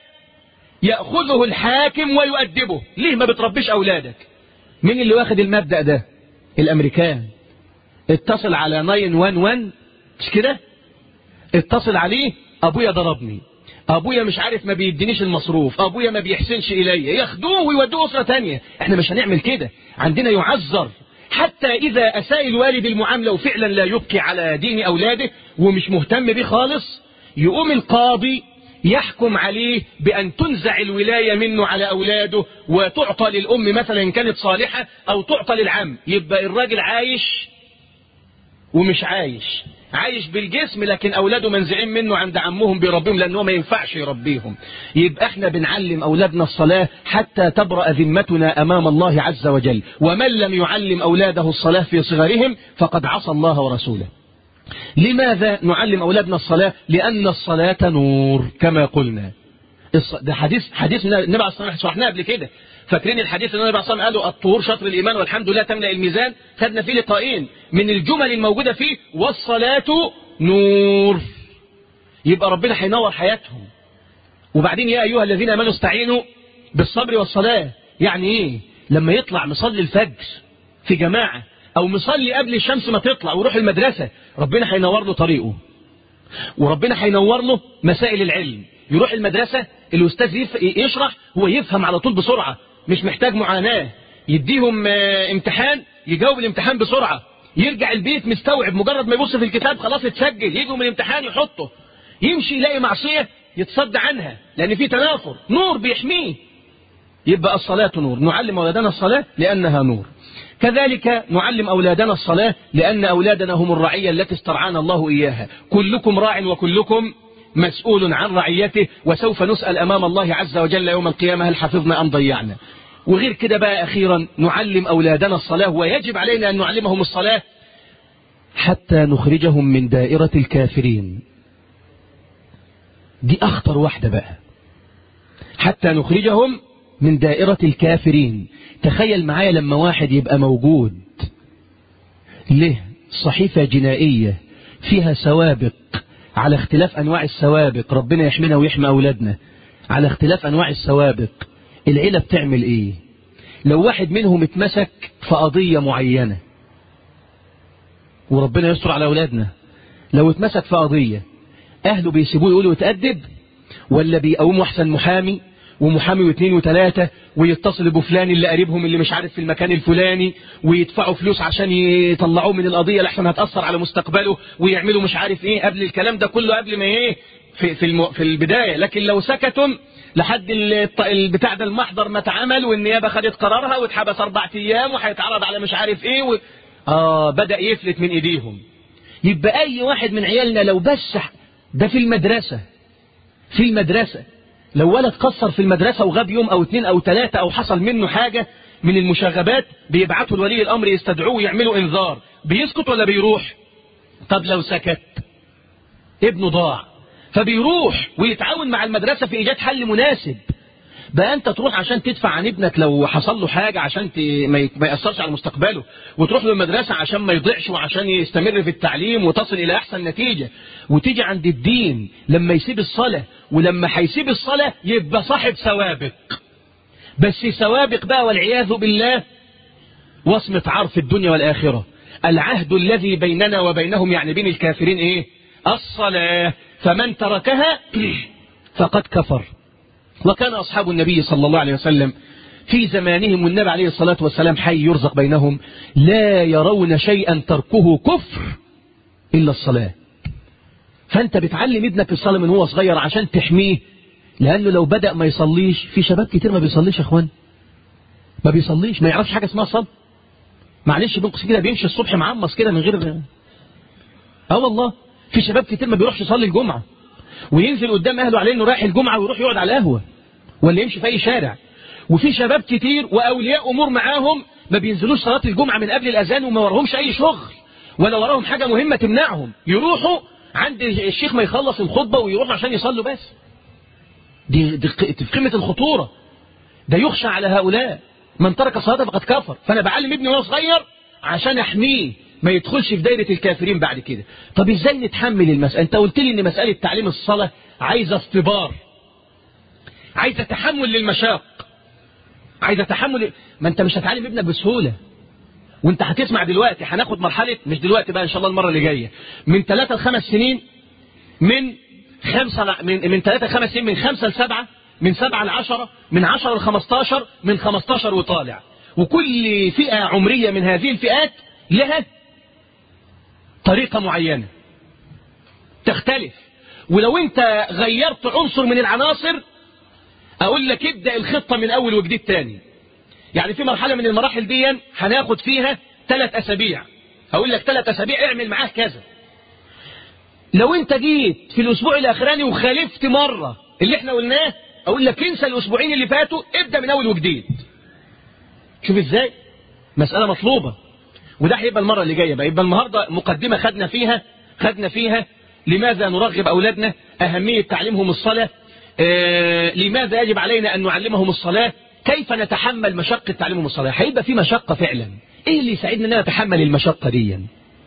B: يأخذه الحاكم ويؤدبه. ليه ما بتربيش أولادك؟ مين اللي واخد المبدأ ده؟ الأمريكان. اتصل على تسعة واحد واحد مش كده؟ اتصل عليه أبويا ضربني، أبويا مش عارف ما بيدينيش المصروف، أبويا ما بيحسنش إلي، ياخدوه ويودوه أسرة تانية. احنا مش هنعمل كده، عندنا يعذر. حتى إذا أساء الوالد المعاملة وفعلا لا يبكي على دين أولاده ومش مهتم به خالص، يقوم القاضي يحكم عليه بأن تنزع الولاية منه على أولاده وتعطى للأم مثلا إن كانت صالحة أو تعطى للعم. يبقى الراجل عايش ومش عايش، عايش بالجسم لكن أولاده منزعين منه عند عمهم بيربيهم لأنه ما ينفعش يربيهم. يبقى احنا بنعلم أولادنا الصلاة حتى تبرأ ذمتنا أمام الله عز وجل. ومن لم يعلم أولاده الصلاة في صغرهم فقد عصى الله ورسوله. لماذا نعلم أولادنا الصلاة؟ لأن الصلاة نور كما قلنا. ده حديث حديث النبي عليه الصلاة والسلام شرحناه قبل كده. فاكرين الحديث اللي النبي عليه الصلاة والسلام قالوا الطهور شطر الإيمان والحمد لله تملأ الميزان؟ خدنا فيه لقاءين من الجمل الموجودة فيه والصلاة نور. يبقى ربنا هينور حياتهم. وبعدين يا أيها الذين آمنوا استعينوا بالصبر والصلاة. يعني إيه؟ لما يطلع مصلي الفجر في جماعة أو مصلي قبل الشمس ما تطلع ويروح المدرسة، ربنا هينور له طريقه وربنا هينور له مسائل العلم. يروح المدرسة الأستاذ يشرح هو يفهم على طول بسرعة، مش محتاج معاناة. يديهم امتحان يجاوب الامتحان بسرعة، يرجع البيت مستوعب، مجرد ما يبص في الكتاب خلاص اتسجل، يجوا من الامتحان يحطه، يمشي يلاقي معصية يتصد عنها لأن في تنافر، نور بيحميه. يبقى الصلاة نور، نعلم أولادنا الصلاة لأنها نور. كذلك نعلم أولادنا الصلاة لأن أولادنا هم الرعية التي استرعانا الله إياها. كلكم راع وكلكم مسؤول عن رعيته، وسوف نسأل أمام الله عز وجل يوم القيامة هل حفظنا أم ضيعنا. وغير كده بقى أخيرا نعلم أولادنا الصلاة، ويجب علينا أن نعلمهم الصلاة حتى نخرجهم من دائرة الكافرين. دي أخطر واحدة بقى، حتى نخرجهم من دائرة الكافرين. تخيل معايا لما واحد يبقى موجود له صحيفة جنائية فيها سوابق على اختلاف أنواع السوابق، ربنا يحمينا ويحمي أولادنا، على اختلاف أنواع السوابق، العيلة بتعمل إيه؟ لو واحد منهم اتمسك في قضية معينة، وربنا يستر على أولادنا، لو اتمسك في قضية أهله بيسيبوه يقولوا يتأدب، ولا بيقوموا أحسن محامي ومحامي واثنين وثلاثة، ويتصلوا بفلان اللي قريبهم اللي مش عارف في المكان الفلاني، ويدفعوا فلوس عشان يطلعوه من القضية لحسن هتأثر على مستقبله، ويعملوا مش عارف ايه قبل الكلام ده كله، قبل ما ايه في في, الم... في البداية. لكن لو سكتم لحد البتاع ده المحضر ما اتعمل والنيابة خدت قرارها واتحبس أربع أيام وهيتعرض على مش عارف ايه و... آه بدأ يفلت من ايديهم. يبقى أي واحد من عيالنا لو بس ده في المدرسة في المدرسة لو ولد قصر في المدرسة وغاب يوم أو اتنين أو تلاتة أو حصل منه حاجة من المشاغبات، بيبعتوا الولي الأمر يستدعوه ويعملوا إنذار، بيسكت ولا بيروح؟ طب لو سكت ابنه ضاع، فبيروح ويتعاون مع المدرسة في إيجاد حل مناسب. بقى أنت تروح عشان تدفع عن ابنك لو حصل له حاجة عشان ت... ما يأثرش على مستقبله، وتروح له المدرسة عشان ما يضيعش وعشان يستمر في التعليم وتصل إلى أحسن نتيجة، وتيجي عند الدين لما يسيب الصلاة، ولما هيسيب الصلاة يبقى صاحب سوابق، بس سوابق بقى والعياذ بالله وصمة عار في الدنيا والآخرة. العهد الذي بيننا وبينهم يعني بين الكافرين إيه؟ الصلاة، فمن تركها فقد كفر. وكان أصحاب النبي صلى الله عليه وسلم في زمانهم والنبي عليه الصلاة والسلام حي يرزق بينهم لا يرون شيئا تركه كفر إلا الصلاة. فأنت بتعلم ابنك الصلاة من هو صغير عشان تحميه، لأنه لو بدأ ما يصليش، في شباب كتير ما بيصليش يا أخوان، ما بيصليش، ما يعرفش حاجة اسمها صلاة. معلش بنقص كده بيمشي الصبح معمص كده من غير اه والله في شباب كتير ما بيروحش يصلي الجمعة، وينزل قدام أهله عليه إنه رايح الجمعة ويروح يقعد على قهوة ولا يمشي في أي شارع. وفي شباب كتير وأولياء أمور معاهم ما بينزلوش صلاة الجمعة من قبل الأذان وما وراهمش أي شغل ولا وراهم حاجة مهمة تمنعهم، يروحوا عند الشيخ ما يخلص الخطبة ويروحوا عشان يصلوا بس. دي, دي في قمة الخطورة، ده يخشى على هؤلاء. من ترك الصلاة فقد كفر. فأنا بعلم ابني وهو صغير عشان أحميه ما يدخلش في دايرة الكافرين بعد كده. طب إزاي نتحمل المسألة؟ أنت قلت لي إن مسألة تعليم الصلاة عايزة اصطبار، عايزة تحمل للمشاق، عايزة تحمل. ما أنت مش هتعلم ابنك بسهولة، وأنت هتسمع دلوقتي هناخد مرحلة، مش دلوقتي بقى إن شاء الله المرة اللي جاية، من ثلاثة لخمس سنين، من خمسة من من ثلاثة لخمس سنين، من خمسة لسبعة، من سبعة لعشرة، من عشرة لخمستاشر، من خمستاشر وطالع. وكل فئة عمرية من هذه الفئات لها طريقة معينة تختلف. ولو انت غيرت عنصر من العناصر اقول لك ابدأ الخطة من اول وجديد تاني. يعني في مرحلة من المراحل دي هناخد فيها ثلاث اسابيع، اقول لك ثلاث اسابيع اعمل معاه كذا. لو انت جيت في الاسبوع الاخراني وخالفت مرة اللي احنا قلناه اقول لك انسى الاسبوعين اللي فاتوا، ابدأ من اول وجديد. شوف ازاي مسألة مطلوبة. وده هيبقى المرة اللي جاية بقى. يبقى النهاردة مقدمة خدنا فيها خدنا فيها لماذا نرغب أولادنا، أهمية تعليمهم الصلاة، آه لماذا يجب علينا أن نعلمهم الصلاة، كيف نتحمل مشقة تعليمهم الصلاة. هيبقى في مشقة فعلا. إيه اللي يساعدنا أن نتحمل المشقة دي؟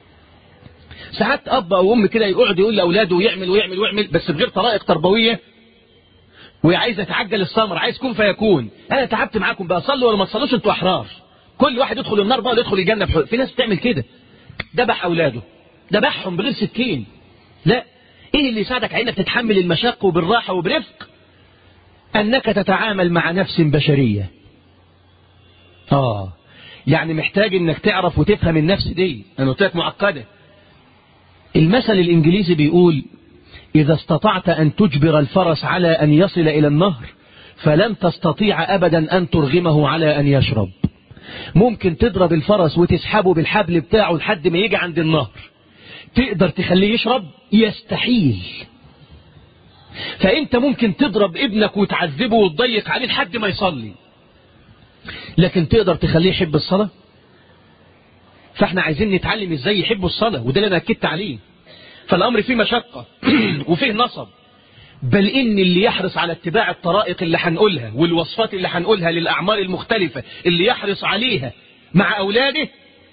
B: ساعات أب أو أم كده يقعد يقول لأولاده ويعمل ويعمل ويعمل بس بغير طرائق تربوية، وعايز يتعجل الثمر، عايز كون فيكون. أنا تعبت معاكم بقى، صلوا ولا ما تصلوش أنتوا أحرار، كل واحد يدخل النار بقى ويدخل الجنة بحق. في ناس بتعمل كده، دبح أولاده، دبحهم بغير سكين. لا، إيه اللي يساعدك على أنك تتحمل المشاق وبالراحة وبرفق؟ أنك تتعامل مع نفس بشرية. آه يعني محتاج انك تعرف وتفهم النفس دي، انا قلت لك معقدة. المثل الانجليزي بيقول اذا استطعت ان تجبر الفرس على ان يصل الى النهر فلن تستطيع ابدا ان ترغمه على ان يشرب. ممكن تضرب الفرس وتسحبه بالحبل بتاعه لحد ما يجي عند النهر، تقدر تخليه يشرب؟ يستحيل. فانت ممكن تضرب ابنك وتعذبه وتضيق عليه لحد ما يصلي، لكن تقدر تخليه يحب الصلاة؟ فاحنا عايزين نتعلم ازاي يحبوا الصلاة، وده اللي انا اكدت عليه. فالامر فيه مشقة وفيه نصب، بل ان اللي يحرص على اتباع الطرائق اللي هنقولها والوصفات اللي هنقولها للاعمار المختلفة اللي يحرص عليها مع اولاده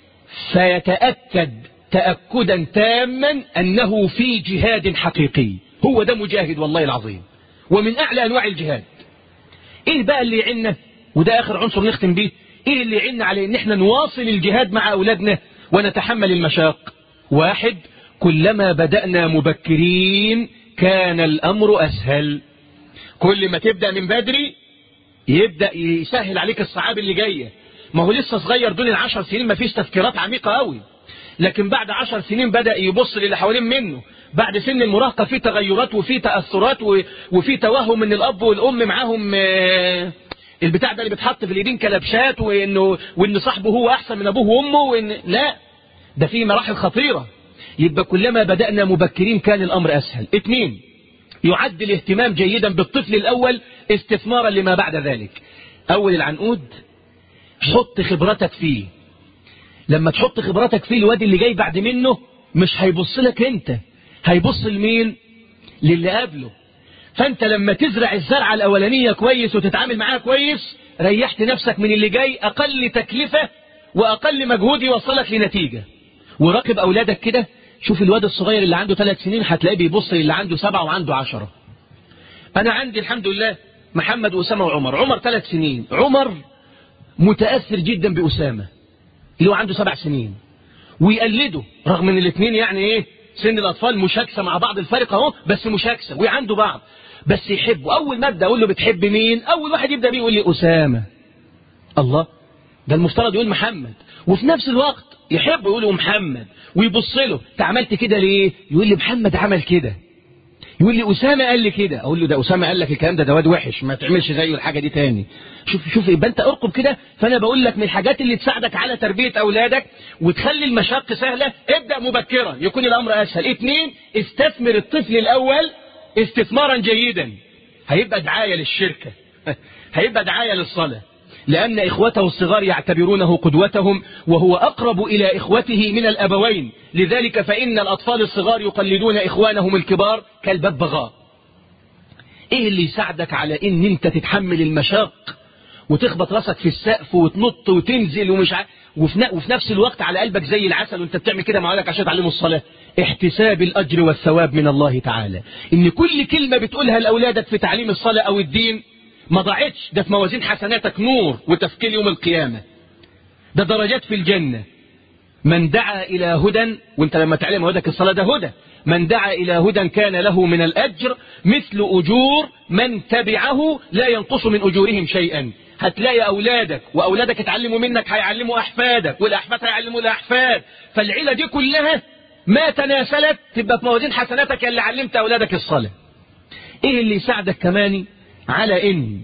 B: فيتأكد تأكدا تاما انه في جهاد حقيقي. هو ده مجاهد والله العظيم، ومن اعلى انواع الجهاد. ايه بقى اللي يعنا؟ وده اخر عنصر نختم بيه. ايه اللي يعنا على ان احنا نواصل الجهاد مع اولادنا ونتحمل المشاق؟ واحد، كلما بدأنا مبكرين كان الامر اسهل. كل ما تبدأ من بدري يبدأ يسهل عليك الصعاب اللي جاية. ما هو لسه صغير، دول العشر سنين ما فيش تفكيرات عميقة قوي، لكن بعد عشر سنين بدأ يبص للي حوالين منه. بعد سن المراهقة في تغيرات وفي تأثرات وفي توهم ان الاب والام معاهم البتاع ده اللي بتحط في اليدين كلبشات، وانه وان صاحبه هو احسن من ابوه وامه، وان لا، ده في مراحل خطيرة. يبقى كلما بدأنا مبكرين كان الامر اسهل. اثنين، يعد الاهتمام جيدا بالطفل الاول استثمارا لما بعد ذلك. اول العنقود حط خبرتك فيه. لما تحط خبرتك فيه الواد اللي جاي بعد منه مش هيبص لك انت، هيبص لمين؟ للي قبله. فانت لما تزرع الزرعة الاولانية كويس وتتعامل معاها كويس ريحت نفسك من اللي جاي، اقل تكلفة واقل مجهود يوصلك لنتيجة. وراقب اولادك كده، شوف الواد الصغير اللي عنده ثلاث سنين هتلاقيه بيبص للي عنده سبعة وعنده عشرة. انا عندي الحمد لله محمد وأسامة وعمر. عمر ثلاث سنين، عمر متأثر جدا بأسامة اللي هو عنده سبع سنين ويقلده، رغم ان الاثنين يعني ايه سن الاطفال مشاكسة مع بعض، الفرق اهو بس مشاكسة وعنده بعض، بس يحبه. اول ما ابدا اقول له بتحب مين، اول واحد يبدا بيه يقول لي أسامة. الله، ده المفترض يقول محمد، وفي نفس الوقت يحب يقول له محمد ويبص له، انت عملت كده ليه؟ يقول لي محمد عمل كده. يقول لي أسامة قال لي كده، اقول له ده أسامة قال لك الكلام ده، ده واد وحش ما تعملش زيه الحاجة دي تاني. شوف شوف يبقى انت ارقب كده. فانا بقول لك من الحاجات اللي تساعدك على تربية اولادك وتخلي المشاق سهلة، ابدأ مبكرا يكون الامر اسهل. اثنين، استثمر الطفل الاول استثمارا جيدا، هيبقى دعاية للشركة هيبقى دعاية للصلاة، لأن إخوته الصغار يعتبرونه قدوتهم وهو أقرب إلى إخوته من الأبوين، لذلك فإن الأطفال الصغار يقلدون إخوانهم الكبار كالببغاء. إيه اللي يساعدك على إن أنت تتحمل المشاق وتخبط راسك في السقف وتنط وتنزل ومش ع... وفي... وفي نفس الوقت على قلبك زي العسل وانت بتعمل كده مع ولادك عشان تعلموا الصلاة؟ احتساب الأجر والثواب من الله تعالى، إن كل كلمة بتقولها لأولادك في تعليم الصلاة أو الدين ما ضاعتش، ده في موازين حسناتك نور وتفكير يوم القيامة، ده درجات في الجنة. من دعا إلى هدى، وانت لما تعلم ولدك الصلاة ده هدى، من دعا إلى هدى كان له من الأجر مثل أجور من تبعه لا ينقص من أجورهم شيئا. هتلاقي أولادك وأولادك يتعلموا منك هيعلموا أحفادك والأحفاد هيعلموا الأحفاد، فالعيلة دي كلها ما تناسلت تبقى في موازين حسناتك اللي علمت أولادك الصلاة. إيه اللي يساعدك كمان على ان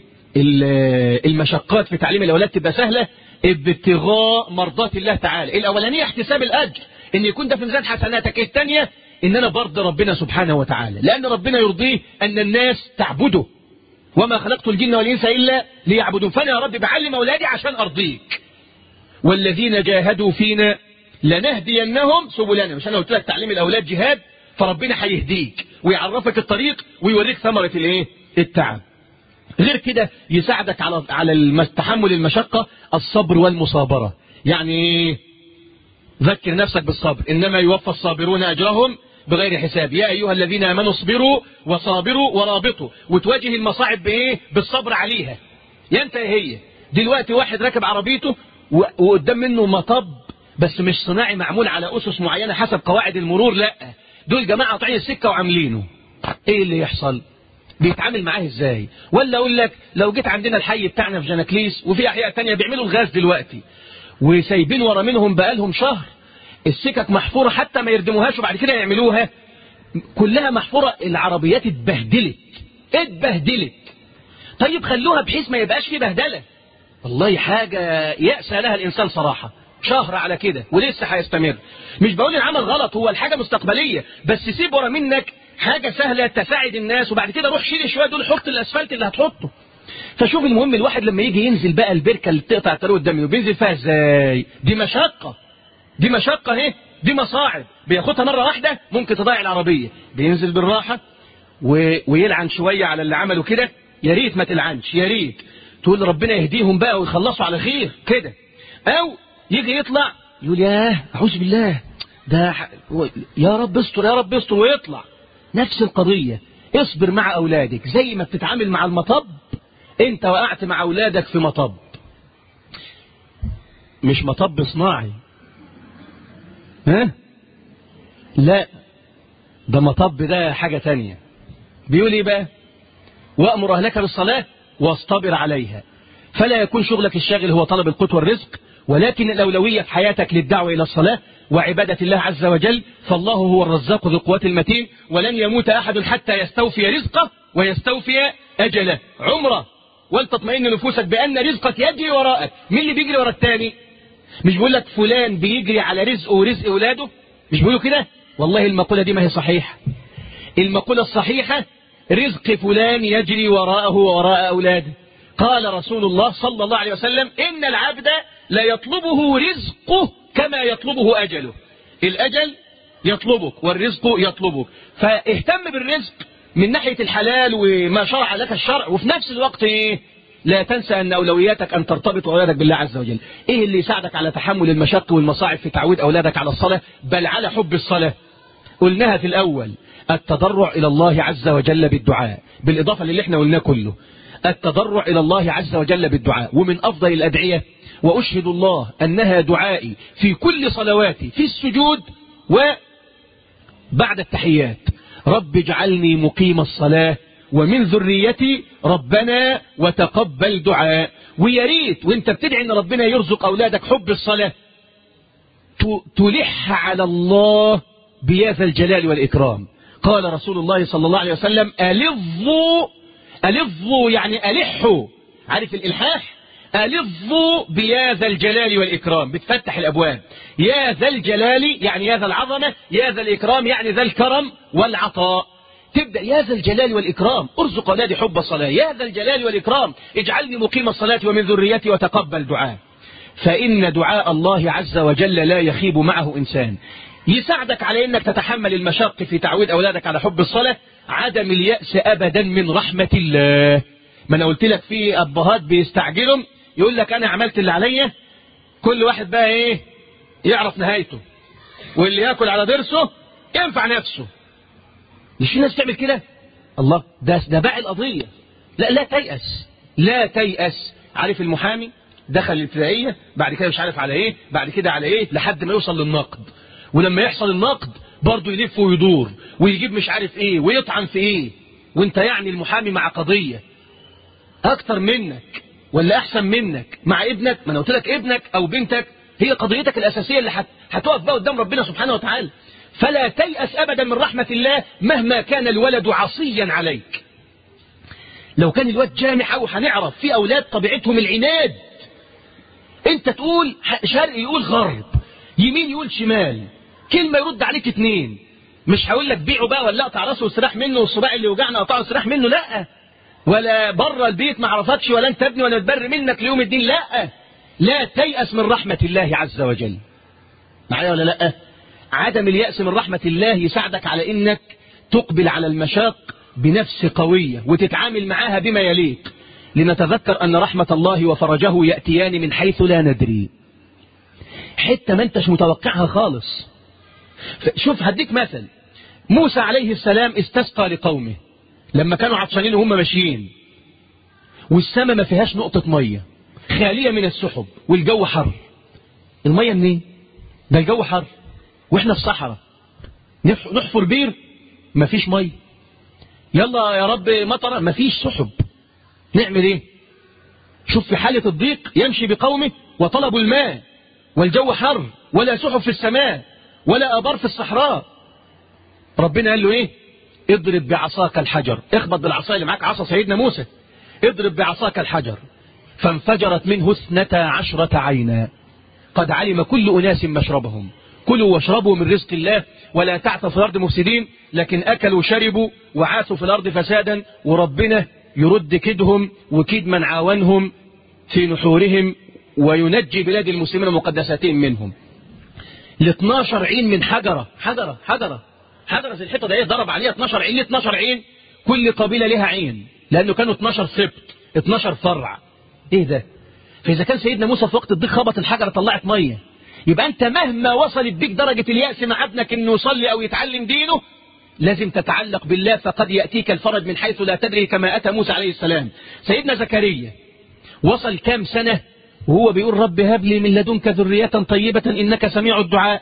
B: المشقات في تعليم الاولاد تبقى سهله؟ ابتغاء مرضات الله تعالى. الاولانيه احتساب الاجر، ان يكون ده في ميزان حسناتك. الثانيه ان انا برضي ربنا سبحانه وتعالى، لان ربنا يرضيه ان الناس تعبده، وما خلقت الجن والانس الا ليعبدون. فانا يا رب بعلم اولادي عشان ارضيك، والذين جاهدوا فينا لنهدينهم سبلنا. مش انا قلت لك تعليم الاولاد جهاد؟ فربنا هيهديك ويعرفك الطريق ويوريك ثمره الايه؟ التعب. غير كده يساعدك على على تحمل المشقة الصبر والمصابرة. يعني ذكر نفسك بالصبر، إنما يوفى الصابرون أجرهم بغير حساب. يا أيها الذين آمنوا اصبروا وصابروا ورابطوا، وتواجه المصاعب بإيه؟ بالصبر عليها. ينتهي هي دلوقتي واحد راكب عربيته وقدام منه مطب بس مش صناعي معمول على أسس معينة حسب قواعد المرور، لا، دول جماعة قاطعين السكة وعاملينه. إيه اللي يحصل؟ بيتعامل معاه ازاي؟ ولا اقول لك لو جيت عندنا الحي بتاعنا في جناكليس وفي احياء تانية بيعملوا الغاز دلوقتي وسايبين ورا منهم بقالهم شهر السكك محفورة حتى ما يردموهاش وبعد كده يعملوها كلها محفورة، العربيات اتبهدلت اتبهدلت. طيب خلوها بحيث ما يبقاش في بهدلة. والله حاجة يأسى لها الإنسان صراحة. شهر على كده ولسه هيستمر. مش بقول العمل غلط، هو الحاجة مستقبلية، بس سيب ورا منك حاجة سهلة تساعد الناس وبعد كده روح شيل شوية دول حط الأسفلت اللي هتحطه. فشوف المهم الواحد لما يجي ينزل بقى البركة اللي بتقطع الطريق قدامي وبينزل فيها ازاي؟ دي مشقة دي مشقة اهي، دي مصاعب بياخدها مرة واحدة ممكن تضيع العربية. بينزل بالراحة و... ويلعن شوية على اللي عملوا كده. يا ريت ما تلعنش، يا ريت تقول ربنا يهديهم بقى ويخلصوا على خير كده. او يجي يطلع يقول ياه اعوذ بالله ده ح... يا رب استر يا رب استر ويطلع. نفس القضية، اصبر مع اولادك زي ما بتتعامل مع المطب. انت وقعت مع اولادك في مطب، مش مطب صناعي، ها لا ده مطب، ده حاجة تانية. بيقول ايه بقى؟ وأمر أهلك بالصلاة واصطبر عليها، فلا يكون شغلك الشاغل هو طلب القوت والرزق، ولكن الأولوية في حياتك للدعوة إلى الصلاة وعبادة الله عز وجل، فالله هو الرزاق ذو القوة المتين، ولن يموت أحد حتى يستوفي رزقه ويستوفي أجله. عمره ولتطمئن نفوسك بأن رزقك يجري وراءك. مين اللي بيجري وراء التاني؟ مش بيقول لك فلان بيجري على رزقه ورزق أولاده؟ مش بيقولوا كده؟ والله المقولة دي ما هي صحيحة. المقولة الصحيحة رزق فلان يجري وراءه وراء أولاده. قال رسول الله صلى الله عليه وسلم إن العبد لا يطلبه رزقه كما يطلبه أجله. الأجل يطلبك والرزق يطلبك، فاهتم بالرزق من ناحية الحلال وما شرع لك الشرع، وفي نفس الوقت إيه؟ لا تنسى أن أولوياتك أن ترتبط أولادك بالله عز وجل. إيه اللي يساعدك على تحمل المشاق والمصاعب في تعويد أولادك على الصلاة بل على حب الصلاة؟ قلناها في الأول، التضرع إلى الله عز وجل بالدعاء، بالإضافة للي احنا قلناه كله. التضرع إلى الله عز وجل بالدعاء، ومن أفضل الأدعية وأشهد الله أنها دعائي في كل صلواتي في السجود وبعد التحيات، رب اجعلني مقيم الصلاة ومن ذريتي ربنا وتقبل دعاء. وياريت وانت بتدعي ان ربنا يرزق أولادك حب الصلاة تلح على الله بيا ذا الجلال والإكرام. قال رسول الله صلى الله عليه وسلم ألظوا ألظوا يعني ألحوا، عارف الإلحاح؟ ألظوا بيا ذا الجلال والإكرام، بتفتح الأبواب. يا ذا الجلال يعني يا ذا العظمة، يا ذا الإكرام يعني ذا الكرم والعطاء. تبدأ يا ذا الجلال والإكرام ارزق أولادي حب الصلاة، يا ذا الجلال والإكرام اجعلني مقيم الصلاة ومن ذريتي وتقبل دعاء. فإن دعاء الله عز وجل لا يخيب معه إنسان. يساعدك على انك تتحمل المشاق في تعويد اولادك على حب الصلاة عدم اليأس ابدا من رحمة الله. ما انا قلت لك في ابهات بيستعجلوا يقول لك انا عملت اللي عليا، كل واحد بقى ايه يعرف نهايته، واللي ياكل على ضرسه ينفع نفسه. مش في ناس تعمل كده؟ الله، ده ده باقي القضية. لا لا تيأس، لا تيأس. عارف المحامي دخل الابتدائية بعد كده مش عارف على ايه، بعد كده على ايه، لحد ما يوصل للنقد. ولما يحصل النقد برضه يلف ويدور ويجيب مش عارف ايه ويطعن في ايه. وانت يعني المحامي مع قضية اكتر منك ولا احسن منك مع ابنك. ما انا قلت لك ابنك او بنتك هي قضيتك الاساسية اللي هت... هتقف بقى قدام ربنا سبحانه وتعالى. فلا تيأس ابدا من رحمة الله مهما كان الولد عصيا عليك. لو كان الواد جامح او هنعرف في اولاد طبيعتهم العناد، انت تقول شرق يقول غرب، يمين يقول شمال، كلمة يرد عليك اتنين. مش هقول لك بيعه بقى ولا اقطع راسه واستراح منه، والصباع اللي وجعنا اقطعه واستراح منه، لا. ولا بره البيت ما عرفكش ولا انت ابني ولا تبر منك ليوم الدين، لا. لا تيأس من رحمة الله عز وجل. معايا ولا لا؟ عدم اليأس من رحمة الله يساعدك على انك تقبل على المشاق بنفس قوية وتتعامل معاها بما يليق. لنتذكر ان رحمة الله وفرجه يأتيان من حيث لا ندري، حتى ما انتش متوقعها خالص. شوف هديك مثل، موسى عليه السلام استسقى لقومه لما كانوا عطشانين وهم ماشيين، والسماء ما فيهاش نقطة مية، خالية من السحب، والجو حر. المية منين؟ ده الجو حر واحنا في صحراء، نحفر بير ما فيش مية. يلا يا رب مطر، مفيش سحب، نعمل ايه؟ شوف في حالة الضيق يمشي بقومه وطلبوا الماء والجو حر ولا سحب في السماء ولا آبار في الصحراء. ربنا قال له ايه؟ اضرب بعصاك الحجر، اخبط بالعصا اللي معاك، عصا سيدنا موسى، اضرب بعصاك الحجر فانفجرت منه اثنتا عشرة عينا قد علم كل أناس مشربهم كلوا واشربوا من رزق الله ولا تعثوا في الأرض مفسدين. لكن أكلوا وشربوا وعاثوا في الأرض فسادا، وربنا يرد كيدهم وكيد من عاونهم في نحورهم وينجي بلاد المسلمين ومقدساتهم منهم. ل اثناشر عين من حجرة حجرة حجرة حجرة زي الحيطة ده، ايه ضرب عليها اثناشر عين. ليه اثناشر عين؟ كل قبيلة لها عين، لأنه كانوا اثناشر سبط، اثناشر فرع. ايه ده؟ فإذا كان سيدنا موسى في وقت الضيق خبط الحجرة طلعت مية، يبقى أنت مهما وصلت بيك درجة اليأس مع ابنك إنه يصلي أو يتعلم دينه، لازم تتعلق بالله، فقد يأتيك الفرج من حيث لا تدري كما أتى موسى عليه السلام. سيدنا زكريا وصل كام سنة وهو بيقول رب هب لي من لدنك ذرية طيبة إنك سميع الدعاء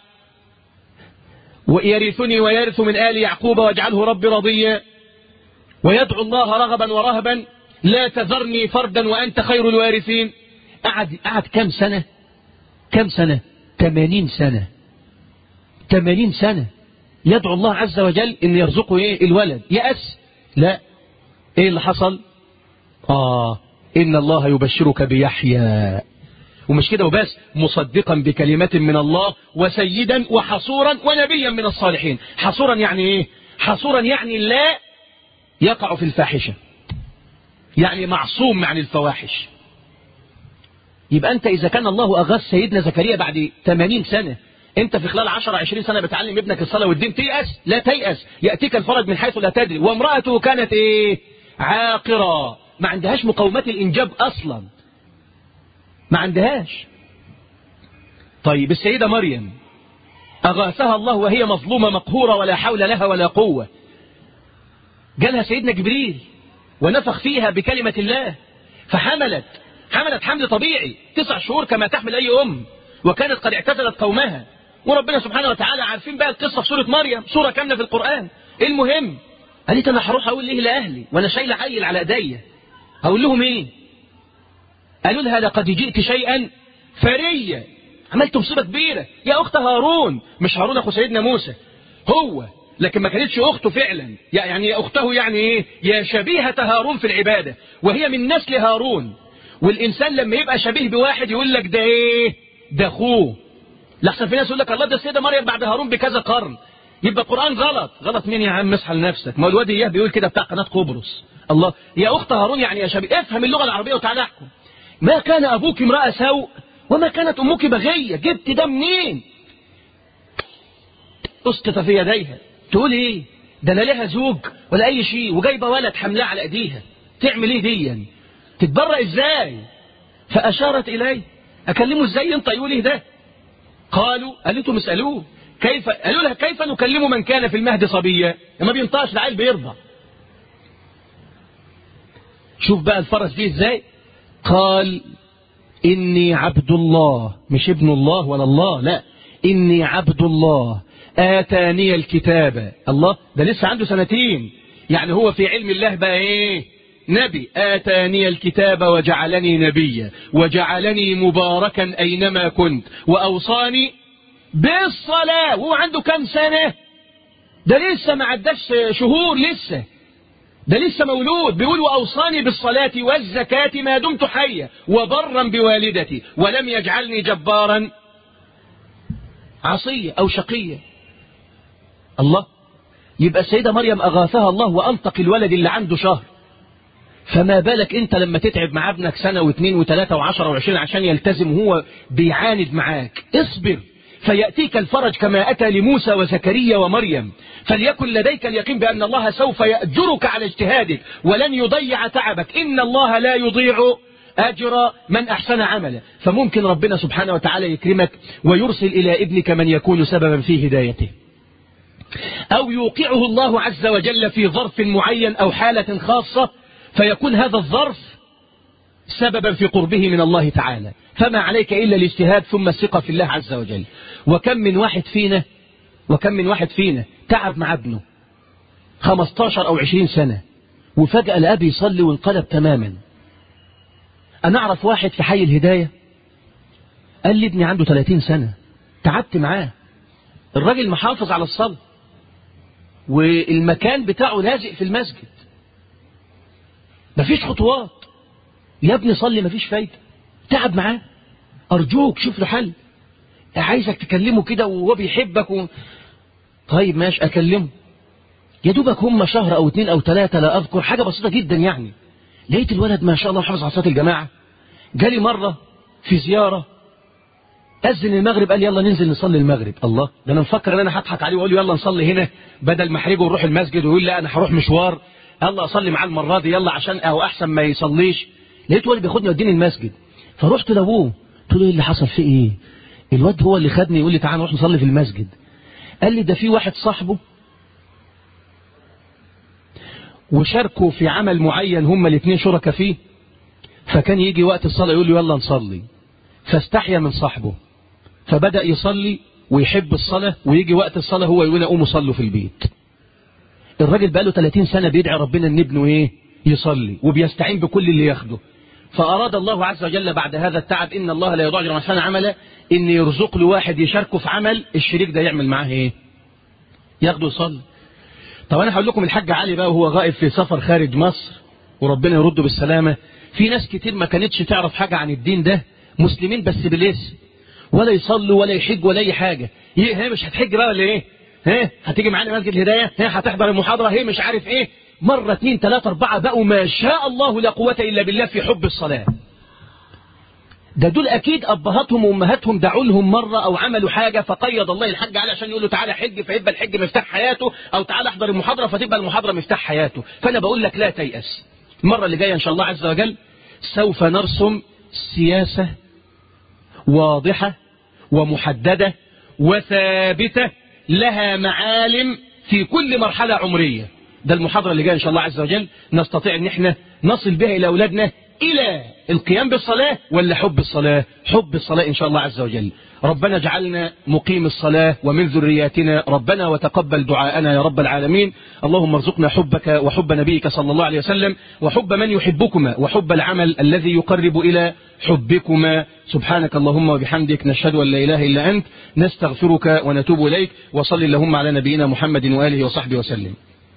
B: ويرثني ويرث من آل يعقوب واجعله ربي رضيا، ويدعو الله رغبا ورهبا لا تذرني فردا وأنت خير الوارثين. قعد قعد كام سنة؟ كام سنة؟ ثمانين سنة. ثمانين سنة يدعو الله عز وجل إن يرزقه إيه؟ الولد. يأس؟ لا. إيه اللي حصل؟ آه إن الله يبشرك بيحيى، ومش كده وبس، مصدقا بكلمات من الله وسيدا وحصورا ونبيا من الصالحين. حصورا يعني إيه؟ حصورا يعني لا يقع في الفاحشة، يعني معصوم عن الفواحش. يبقى أنت إذا كان الله أغاث سيدنا زكريا بعد ثمانين سنة، أنت في خلال عشرة عشرين سنة بتعلم ابنك الصلاة والدين، تيأس؟ لا تيأس، يأتيك الفرج من حيث لا تدري. وامرأته كانت إيه؟ عاقرة، ما عندهاش مقومات الإنجاب أصلا، ما عندهاش. طيب السيدة مريم أغاثها الله وهي مظلومة مقهورة ولا حول لها ولا قوة، جالها سيدنا جبريل ونفخ فيها بكلمة الله فحملت، حملت حمل طبيعي تسع شهور كما تحمل أي أم، وكانت قد اعتزلت قومها. وربنا سبحانه وتعالى عارفين بقى القصة في سورة مريم، سورة كاملة في القرآن. المهم قالت أنا هروح أقول ليه لأهلي وأنا شايلة عيل على إيديا، هقول لهم إيه؟ قالوا لها لقد جئت شيئا فريا، عملت مصيبة كبيرة يا أخت هارون. مش هارون أخو سيدنا موسى هو، لكن ما كانتش أخته فعلا، يعني يا أخته يعني إيه؟ يا شبيهة هارون في العبادة، وهي من نسل هارون. والإنسان لما يبقى شبيه بواحد يقول لك ده إيه؟ ده أخوه. لحسن في ناس يقول لك الله ده السيدة مريم بعد هارون بكذا قرن، يبقى القرآن غلط. غلط مين يا عم؟ اصحى لنفسك. ما هو الواد إياه بيقول كده بتاع قناة قبرص، الله يا أخت هارون يعني يا شبيه. افهم اللغة العربية وتعالى احكم. ما كان أبوك امرأة سوء وما كانت أمك بغية، جبت ده منين؟ اسقط في يديها. تقول إيه؟ ده لا لها زوج ولا أي شيء وجايبة ولد حملاه على أيديها، تعمل إيه دي؟ تتبرأ إزاي؟ فأشارت إليه. أكلمه إزاي أنت يقول إيه ده؟ قالوا قالتهم اسألوه كيف، قالوا لها كيف نكلم من كان في المهد صبيا؟ ما بينطقش، العيل بيرضع. شوف بقى الفرس دي إزاي؟ قال إني عبد الله، مش ابن الله ولا الله، لا، إني عبد الله آتاني الكتاب. الله ده لسه عنده سنتين، يعني هو في علم الله بقى إيه؟ نبي. آتاني الكتاب وجعلني نبيا وجعلني مباركا أينما كنت وأوصاني بالصلاة. وهو عنده كم سنة؟ ده لسه ما عداش شهور، لسه ده لسه مولود. بيقول وأوصاني بالصلاة والزكاة ما دمت حيا وبرا بوالدتي ولم يجعلني جبارا عصيا أو شقيا. الله، يبقى السيدة مريم أغاثها الله وأنطق الولد اللي عنده شهر. فما بالك انت لما تتعب مع ابنك سنة واثنين وثلاثة وعشرة وعشرين عشان يلتزم وهو بيعاند معاك؟ اصبر فيأتيك الفرج كما أتى لموسى وزكريا ومريم. فليكن لديك اليقين بأن الله سوف يأجرك على اجتهادك ولن يضيع تعبك. إن الله لا يضيع أجر من أحسن عملا. فممكن ربنا سبحانه وتعالى يكرمك ويرسل إلى ابنك من يكون سببا في هدايته، أو يوقعه الله عز وجل في ظرف معين أو حالة خاصة فيكون هذا الظرف سببا في قربه من الله تعالى. فما عليك إلا الاجتهاد ثم الثقة في الله عز وجل. وكم من واحد فينا وكم من واحد فينا تعب مع ابنه خمستاشر أو عشرين سنة، وفجأة الأب يصلي وانقلب تماما. أنا أعرف واحد في حي الهداية قال لي ابني عنده ثلاثين سنة، تعبت معاه، الراجل محافظ على الصلاة والمكان بتاعه لازق في المسجد، مفيش خطوات، يا ابني صلي مفيش فايدة، تعب معاه، أرجوك شوف له حل، عايزك تكلمه كده وهو بيحبك و... طيب ماشي أكلمه، يا دوبك هم شهر أو اتنين أو تلاتة لا أذكر، حاجة بسيطة جدا يعني، لقيت الولد ما شاء الله حافظ على صلاة الجماعة. جالي مرة في زيارة أذن المغرب قال يلا ننزل نصلي المغرب. الله، ده أنا مفكر أن أنا هضحك عليه وأقول له يلا نصلي هنا بدل ما احرجه ونروح المسجد، ويقول لا أنا هروح مشوار، يلا أصلي معاه المرة دي يلا عشان أهو أحسن ما يصليش. لقيت ولد بياخدني يوديني المسجد، فرحت لأبوه قلت له إيه اللي حصل فيه إيه؟ الواد هو اللي خدني يقول لي تعالى نروح نصلي في المسجد. قال لي ده في واحد صاحبه وشاركوا في عمل معين هما الاثنين شركاء فيه، فكان يجي وقت الصلاة يقول له يلا نصلي، فاستحيا من صاحبه فبدأ يصلي ويحب الصلاة، ويجي وقت الصلاة هو يقول قوموا صلوا في البيت. الراجل بقى له ثلاثين سنة بيدعي ربنا ان ابنه ايه يصلي، وبيستعين بكل اللي ياخده. فأراد الله عز وجل بعد هذا التعب، إن الله لا يضيع أجر من أحسن عملا، إن يرزق له واحد يشاركه في عمل، الشريك ده يعمل معاه ايه؟ ياخده يصلي. طب أنا هقول لكم الحاج علي بقى وهو غائب في سفر خارج مصر وربنا يرده بالسلامة، في ناس كتير ما كانتش تعرف حاجة عن الدين ده، مسلمين بس بالاسم، ولا يصلوا ولا يحج ولا أي حاجة. ايه هي مش هتحج بقى ولا ايه؟ ها هتيجي معانا مسجد الهداية؟ ها هتحضر المحاضرة؟ هي مش عارف ايه، مرة اتنين تلاتة اربعة بقوا ما شاء الله لا قوة إلا بالله في حب الصلاة. ده دول أكيد أبهاتهم وأمهاتهم دعوا لهم مرة أو عملوا حاجة فقيد الله الحج عليه عشان يقول له تعالى حج، فيبقى الحج مفتاح حياته، أو تعالى احضر المحاضرة فتبقى المحاضرة مفتاح حياته. فأنا بقول لك لا تيأس، المرة اللي جاية إن شاء الله عز وجل سوف نرسم سياسة واضحة ومحددة وثابتة لها معالم في كل مرحلة عمرية. ده المحاضرة اللي جاية إن شاء الله عز وجل نستطيع أن احنا نصل بها إلى أولادنا إلى القيام بالصلاة ولا حب الصلاة؟ حب الصلاة إن شاء الله عز وجل. ربنا اجعلنا مقيم الصلاة ومن ذرياتنا ربنا، وتقبل دعاءنا يا رب العالمين. اللهم ارزقنا حبك وحب نبيك صلى الله عليه وسلم، وحب من يحبكما، وحب العمل الذي يقرب إلى حبكما. سبحانك اللهم وبحمدك، نشهد أن لا إله إلا أنت، نستغفرك ونتوب إليك. وصل اللهم على نبينا محمد وآله وصحبه وسلم.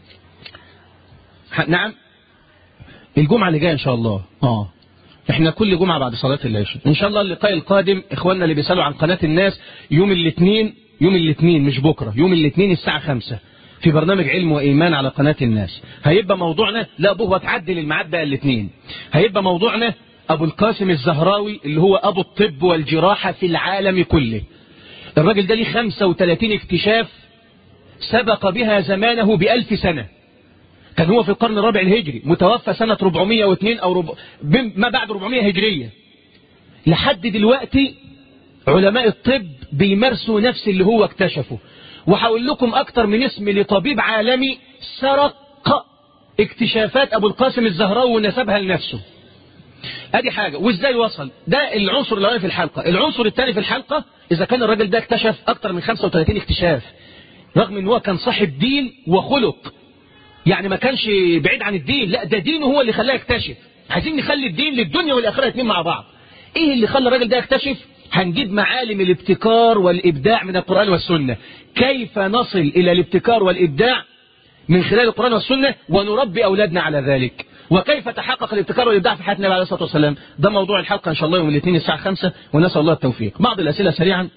B: نعم الجمعة اللي جاية إن شاء الله. آه احنا كل جمعة بعد صلاة العشاء إن شاء الله. اللقاء القادم إخواننا اللي بيسألوا عن قناة الناس يوم الاثنين، يوم الاثنين مش بكرة، يوم الاثنين الساعة خمسة في برنامج علم وإيمان على قناة الناس. هيبقى موضوعنا، لا بوه تعدل الميعاد بقى الاثنين، هيبقى موضوعنا أبو القاسم الزهراوي اللي هو أبو الطب والجراحة في العالم كله. الراجل ده ليه خمسة وثلاثين اكتشاف سبق بها زمانه بألف سنة. كان هو في القرن الرابع الهجري، متوفى سنة أربعمائة واثنين أو رب... ما بعد أربعمائة هجرية. لحد دلوقتي علماء الطب بيمارسوا نفس اللي هو اكتشفه. وهقول لكم أكتر من اسم لطبيب عالمي سرق اكتشافات أبو القاسم الزهراوي ونسبها لنفسه. ادي حاجة. وازاي وصل؟ ده العنصر الأولاني في الحلقة. العنصر الثاني في الحلقة، إذا كان الراجل ده اكتشف أكتر من خمسة وثلاثين اكتشاف، رغم ان هو كان صاحب دين وخلق، يعني ما كانش بعيد عن الدين، لا ده دينه هو اللي خلاه يكتشف. عايزين نخلي الدين للدنيا والآخرة الاثنين مع بعض. ايه اللي خلى الراجل ده يكتشف؟ هنجيب معالم الابتكار والإبداع من القرآن والسنة، كيف نصل إلى الابتكار والإبداع من خلال القرآن والسنة ونربي أولادنا على ذلك، وكيف تحقق الابتكار والإبداع في حياة النبي عليه الصلاة والسلام. ده موضوع الحلقة إن شاء الله يوم الاثنين الساعة خمسة، ونسأل الله التوفيق. بعض الأسئلة سريعا.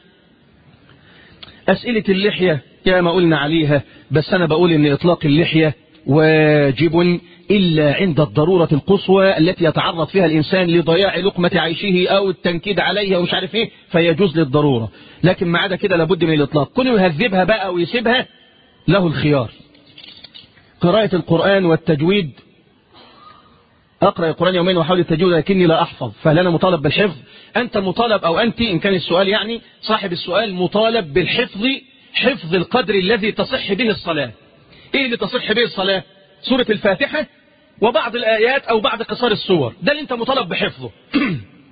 B: أسئلة اللحية يا ما قلنا عليها، بس أنا بقول إن إطلاق اللحية واجب إلا عند الضرورة القصوى التي يتعرض فيها الإنسان لضياع لقمة عيشه أو التنكيد عليها ومش عارف إيه، فيجوز للضرورة. لكن ما عدا كده لابد من الإطلاق. كونه يهذبها بقى ويسيبها له الخيار. قراءة القرآن والتجويد، أقرأ القرآن يومين وحاول التجويد لكني لا أحفظ، فهل أنا مطالب بالحفظ؟ أنت مطالب، أو أنت إن كان السؤال يعني صاحب السؤال مطالب بالحفظ، حفظ القدر الذي تصح به الصلاة. إيه اللي تصح به الصلاة؟ سورة الفاتحة وبعض الآيات أو بعض قصار السور، ده اللي أنت مطالب بحفظه.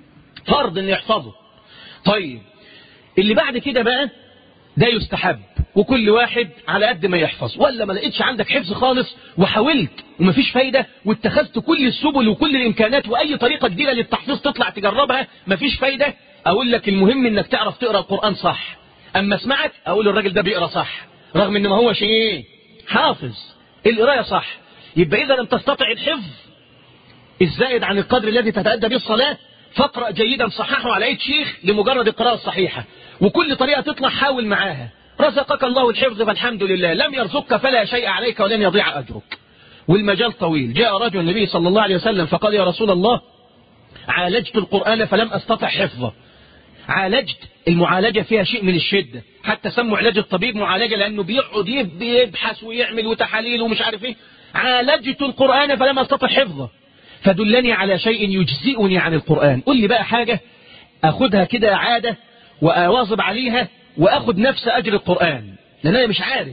B: فرض إن يحفظه. طيب اللي بعد كده بقى ده يستحب، وكل واحد على قد ما يحفظ. ولا ما لقيتش عندك حفظ خالص وحاولت ومفيش فايدة واتخذت كل السبل وكل الإمكانات وأي طريقة جديدة للتحفيظ تطلع تجربها مفيش فايدة، أقول لك المهم إنك تعرف تقرأ القرآن صح. أما اسمعك أقول الراجل ده بيقرأ صح رغم إنه ما هو شيء حافظ القراية صح. يبقى إذا لم تستطع الحفظ الزائد عن القدر الذي تتأدى به الصلاة فاقرأ جيدا صححه على أي شيخ لمجرد القراءة الصحيحة، وكل طريقة تطلع حاول معاها. رزقك الله الحفظ فالحمد لله، لم يرزقك فلا شيء عليك ولن يضيع أجرك. والمجال طويل. جاء رجل النبي صلى الله عليه وسلم فقال يا رسول الله عالجت القرآن فلم أستطع حفظه. عالجت، المعالجة فيها شيء من الشدة، حتى سموا علاج الطبيب معالجة لأنه بيقعد يبحث ويعمل وتحاليل ومش عارف ايه. عالجت القرآن فلم أستطع حفظه فدلني على شيء يجزئني عن القرآن. قل لي بقى حاجة أخدها كده عادة وأواظب عليها وأخد نفس أجر القرآن، لأن أنا مش عارف.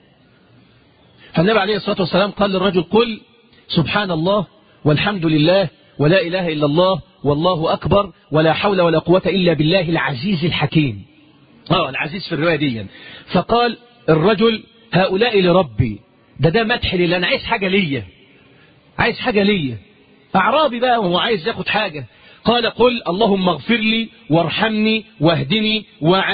B: فالنبي عليه الصلاة والسلام قال للرجل قل سبحان الله والحمد لله ولا إله إلا الله والله أكبر ولا حول ولا قوة إلا بالله العزيز الحكيم. آه العزيز في الرواية دي. فقال الرجل هؤلاء لربي، ده ده مدح لي، أنا عايز حاجة ليا، عايز حاجة ليا. أعرابي بقى وهو عايز ياخد حاجة. قال قل اللهم اغفر لي وارحمني واهدني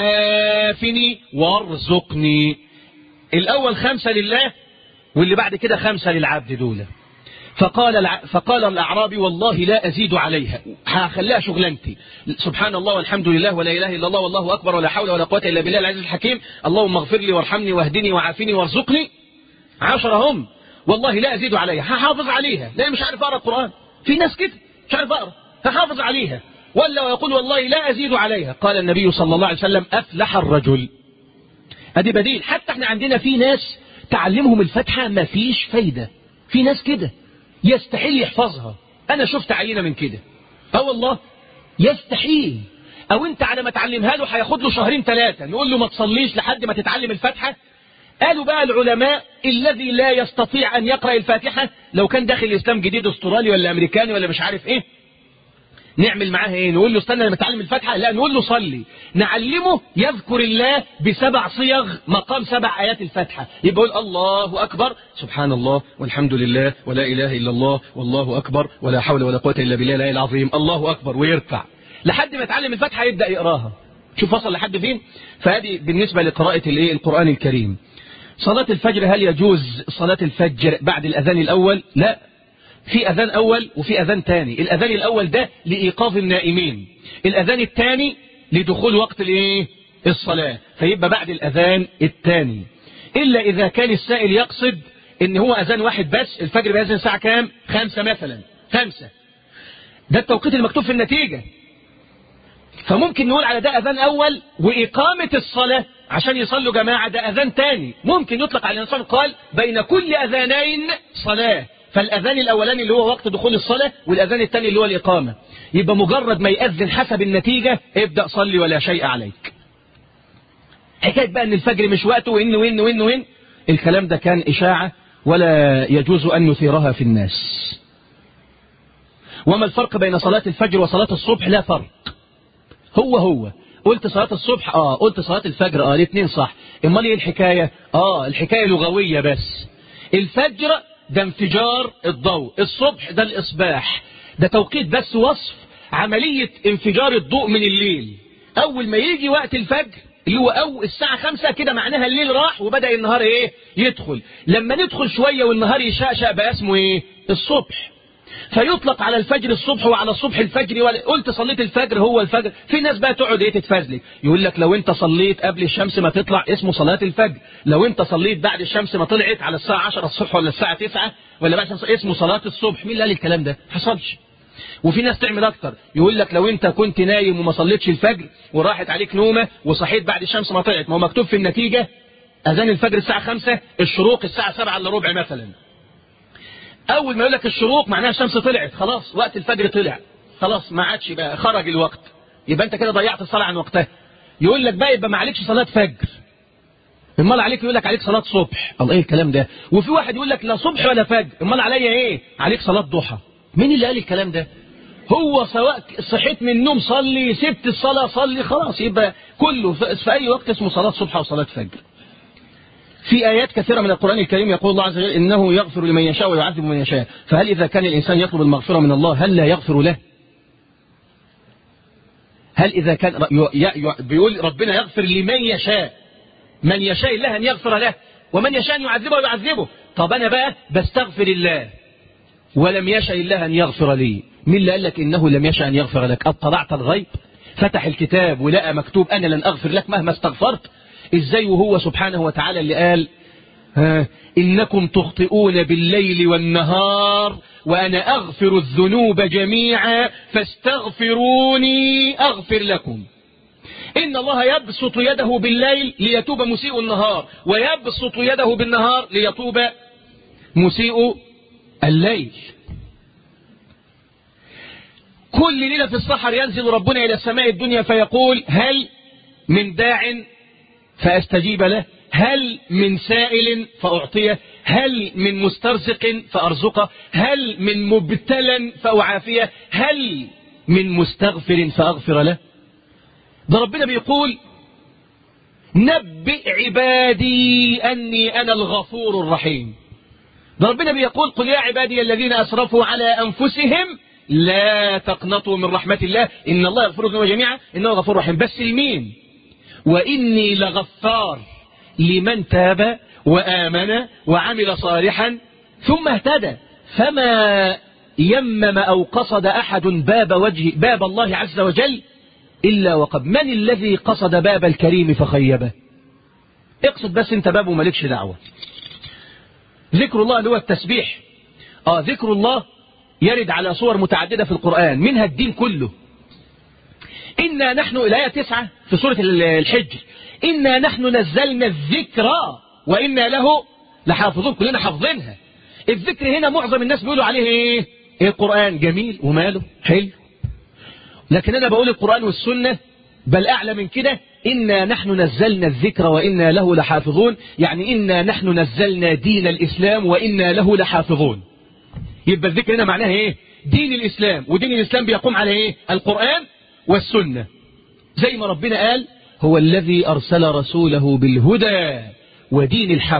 B: وعافني وارزقني. الأول خمسة لله واللي بعد كده خمسة للعبد دول. فقال الع... فقال الأعرابي والله لا أزيد عليها، هخليها شغلانتي، سبحان الله والحمد لله ولا إله إلا الله والله أكبر ولا حول ولا قوة إلا بالله العزيز الحكيم، اللهم اغفر لي وارحمني واهدني وعافني وارزقني. عشرة هم والله لا أزيد عليها، هحافظ عليها لأن مش عارف أقرأ القرآن. في ناس كده مش عارف أقرأ، هحافظ عليها. ولا ويقول والله لا أزيد عليها. قال النبي صلى الله عليه وسلم أفلح الرجل. أدي بديل. حتى احنا عندنا في ناس تعلمهم الفاتحة ما فيش فايدة. في ناس كده يستحيل يحفظها. أنا شفت عينة من كده. اه والله يستحيل. أو أنت على ما تعلمها له هياخد له شهرين ثلاثة، نقول له ما تصليش لحد ما تتعلم الفاتحة. قالوا بقى العلماء الذي لا يستطيع أن يقرأ الفاتحة لو كان داخل الإسلام جديد أسترالي ولا أمريكاني ولا مش عارف إيه، نعمل معاه إيه؟ نقول له استنى لما تعلم الفاتحة؟ لا، نقول له صلي. نعلمه يذكر الله بسبع صيغ مقام سبع آيات الفاتحة. يبقى يقول الله أكبر سبحان الله والحمد لله ولا إله إلا الله والله أكبر ولا حول ولا قوة إلا بالله العلي العظيم الله أكبر، ويركع لحد ما يتعلم الفاتحة يبدأ يقراها. شوف وصل لحد فين. فهذه بالنسبة لقراءة الإيه القرآن الكريم. صلاة الفجر، هل يجوز صلاة الفجر بعد الأذان الأول؟ لا، في أذان أول وفي أذان تاني. الأذان الأول ده لإيقاظ النائمين، الأذان التاني لدخول وقت الإيه الصلاة، فيبقى بعد الأذان التاني. إلا إذا كان السائل يقصد إن هو أذان واحد بس، الفجر بيأذن الساعة كام؟ خمسة مثلا، خمسة ده التوقيت المكتوب في النتيجة، فممكن نقول على ده أذان أول وإقامة الصلاة عشان يصلوا جماعة ده أذان تاني. ممكن يطلق على الإنسان قال بين كل أذانين صلاة، فالأذان الأولاني اللي هو وقت دخول الصلاة والأذان الثاني اللي هو الإقامة. يبقى مجرد ما يأذن حسب النتيجة ابدأ صلي ولا شيء عليك. حكاية بقى أن الفجر مش وقته وإن وإن وإن وإن الكلام ده كان إشاعة ولا يجوز أن نثيرها في الناس. وما الفرق بين صلاة الفجر وصلاة الصبح؟ لا فرق، هو هو. قلت صلاة الصبح اه قلت صلاة الفجر اه الاثنين صح. امال ايه الحكاية؟ اه الحكاية لغوية بس. الفجر ده انفجار الضوء، الصبح ده الإصباح، ده توقيت بس وصف عملية انفجار الضوء من الليل. أول ما يجي وقت الفجر اللي هو أو الساعة خمسة كده معناها الليل راح وبدأ النهار إيه يدخل. لما ندخل شوية والنهار يشقشق بقى اسمه إيه الصبح. فيطلق على الفجر الصبح وعلى الصبح الفجر. قلت صليت الفجر هو الفجر. في ناس بقى تقعد ايه تتفزلك، يقول لك لو انت صليت قبل الشمس ما تطلع اسمه صلاة الفجر، لو انت صليت بعد الشمس ما طلعت على الساعة عشرة الصبح ولا الساعة تسعة ولا بعد اسمه صلاة الصبح. مين اللي قال الكلام ده؟ حصلش. وفي ناس تعمل اكتر، يقول لك لو انت كنت نايم وما صليتش الفجر وراحت عليك نومة وصحيت بعد الشمس ما طلعت، ما هو مكتوب في النتيجة اذان الفجر الساعة خمسة، الشروق الساعة سبعة الا ربع مثلا. أول ما يقول لك الشروق معناها الشمس طلعت، خلاص وقت الفجر طلع، خلاص ما عادش بقى خرج الوقت، يبقى أنت كده ضيعت الصلاة عن وقتها. يقول لك بقى يبقى ما عليكش صلاة فجر، امال عليك يقول لك عليك صلاة صبح. الله ايه الكلام ده؟ وفي واحد يقول لك لا صبح ولا فجر، امال عليا ايه؟ عليك صلاة ضحى. مين اللي قال الكلام ده؟ هو سواء صحيت من النوم صلي، سبت الصلاة صلي، خلاص يبقى كله في أي وقت اسمه صلاة صبح وصلاة فجر. في آيات كثيرة من القرآن الكريم يقول الله عز وجل إنه يغفر لمن يشاء ويعذب من يشاء. فهل إذا كان الإنسان يطلب المغفرة من الله هل لا يغفر له؟ هل إذا كان بيقول ربنا يغفر لمن يشاء، من يشاء الله أن يغفر له، ومن يشاء أن يعذبه ويعذبه. طب أنا بقى بستغفر الله ولم يشاء الله أن يغفر لي، مين اللي قال لك إنه لم يشاء أن يغفر لك؟ اطلعت الغيب؟ فتح الكتاب ولقى مكتوب أنا لن أغفر لك مهما استغفرت؟ إزاي وهو سبحانه وتعالى اللي قال ها إنكم تخطئون بالليل والنهار وأنا أغفر الذنوب جميعا فاستغفروني أغفر لكم. إن الله يبسط يده بالليل ليتوب مسيء النهار، ويبسط يده بالنهار ليتوب مسيء الليل. كل ليلة في السحر ينزل ربنا إلى السماء الدنيا فيقول هل من داع فأستجيب له، هل من سائل فأعطيه، هل من مسترزق فأرزقه، هل من مبتلا فأعافيه، هل من مستغفر فأغفر له. ده ربنا بيقول نبئ عبادي أني أنا الغفور الرحيم. ده ربنا بيقول قل يا عبادي الذين أسرفوا على أنفسهم لا تقنطوا من رحمة الله إن الله يغفر الذنوب جميعا إنه غفور رحيم. بس لمين؟ وإني لغفار لمن تاب وآمن وعمل صالحا ثم اهتدى. فما يمم أو قصد أحد باب وجه باب الله عز وجل إلا وقد من الذي قصد باب الكريم فخيبه؟ اقصد بس انت بابه مالكش دعوة. ذكر الله اللي هو التسبيح. آه ذكر الله يرد على صور متعددة في القرآن، منها الدين كله. إنا نحن الآية تسعة في سورة الحجر إنا نحن نزلنا الذكر وإنا له لحافظون. كلنا حافظينها. الذكر هنا معظم الناس بيقولوا عليه ايه؟ إيه القرآن جميل وماله حلو، لكن أنا بقول القرآن والسنة بل أعلى من كده. إنا نحن نزلنا الذكر وإنا له لحافظون، يعني إنا نحن نزلنا دين الإسلام وإنا له لحافظون. يبقى الذكر هنا معناها إيه؟ دين الإسلام، ودين الإسلام بيقوم على إيه؟ القرآن والسنة. زي ما ربنا قال هو الذي أرسل رسوله بالهدى ودين الحق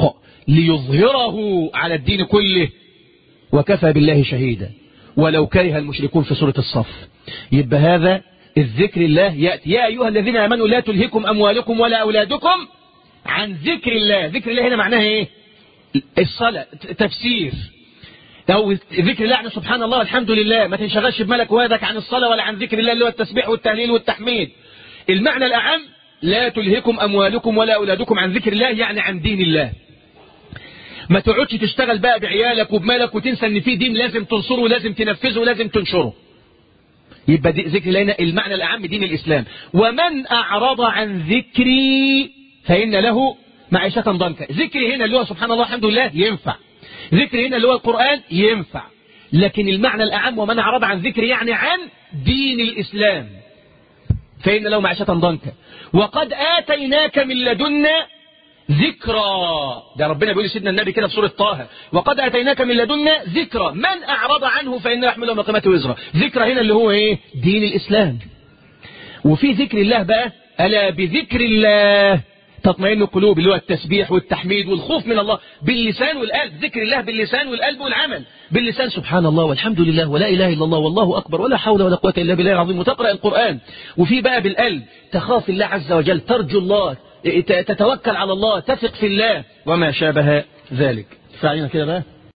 B: ليظهره على الدين كله وكفى بالله شهيدا ولو كره المشركون في سورة الصف. يبقى هذا الذكر الله يأتي يا أيها الذين آمنوا لا تلهكم أموالكم ولا أولادكم عن ذكر الله. ذكر الله هنا معناها إيه؟ الصلاة. تفسير أو ذكر الله يعني سبحان الله والحمد لله، ما تنشغلش بملك وادك عن الصلاة ولا عن ذكر الله اللي هو التسبيح والتهليل والتحميد. المعنى الأعم لا تلهكم أموالكم ولا أولادكم عن ذكر الله، يعني عن دين الله. ما تقعدش تشتغل بقى بعيالك وبمالك وتنسى ان في دين لازم تنصره ولازم تنفذه ولازم تنشره. يبقى ذكر لنا المعنى الأعم دين الإسلام. ومن أعرض عن ذكري فإن له معيشة ضنكا. ذكري هنا اللي هو سبحان الله الحمد لله ينفع، ذكري هنا اللي هو القرآن ينفع، لكن المعنى الأعم ومن أعرض عن ذكري يعني عن دين الإسلام فإن له معيشة ضنكا. وقد آتيناك من لدنا ذكرى. ده ربنا بيقول لسيدنا النبي كده في سورة طه وقد آتيناك من لدنا ذكرى من أعرض عنه فإنه يحمل يوم القيامة وزرا. ذكرى هنا اللي هو إيه؟ دين الإسلام. وفي ذكر الله بقى ألا بذكر الله تطمئن القلوب اللي هو التسبيح والتحميد والخوف من الله باللسان والقلب. ذكر الله باللسان والقلب والعمل. باللسان سبحان الله والحمد لله ولا إله إلا الله والله أكبر ولا حول ولا قوة إلا بالله العظيم وتقرأ القرآن. وفي بقى بالقلب تخاف الله عز وجل، ترجو الله، تتوكل على الله، تثق في الله وما شابه ذلك. فعلينا كده بقى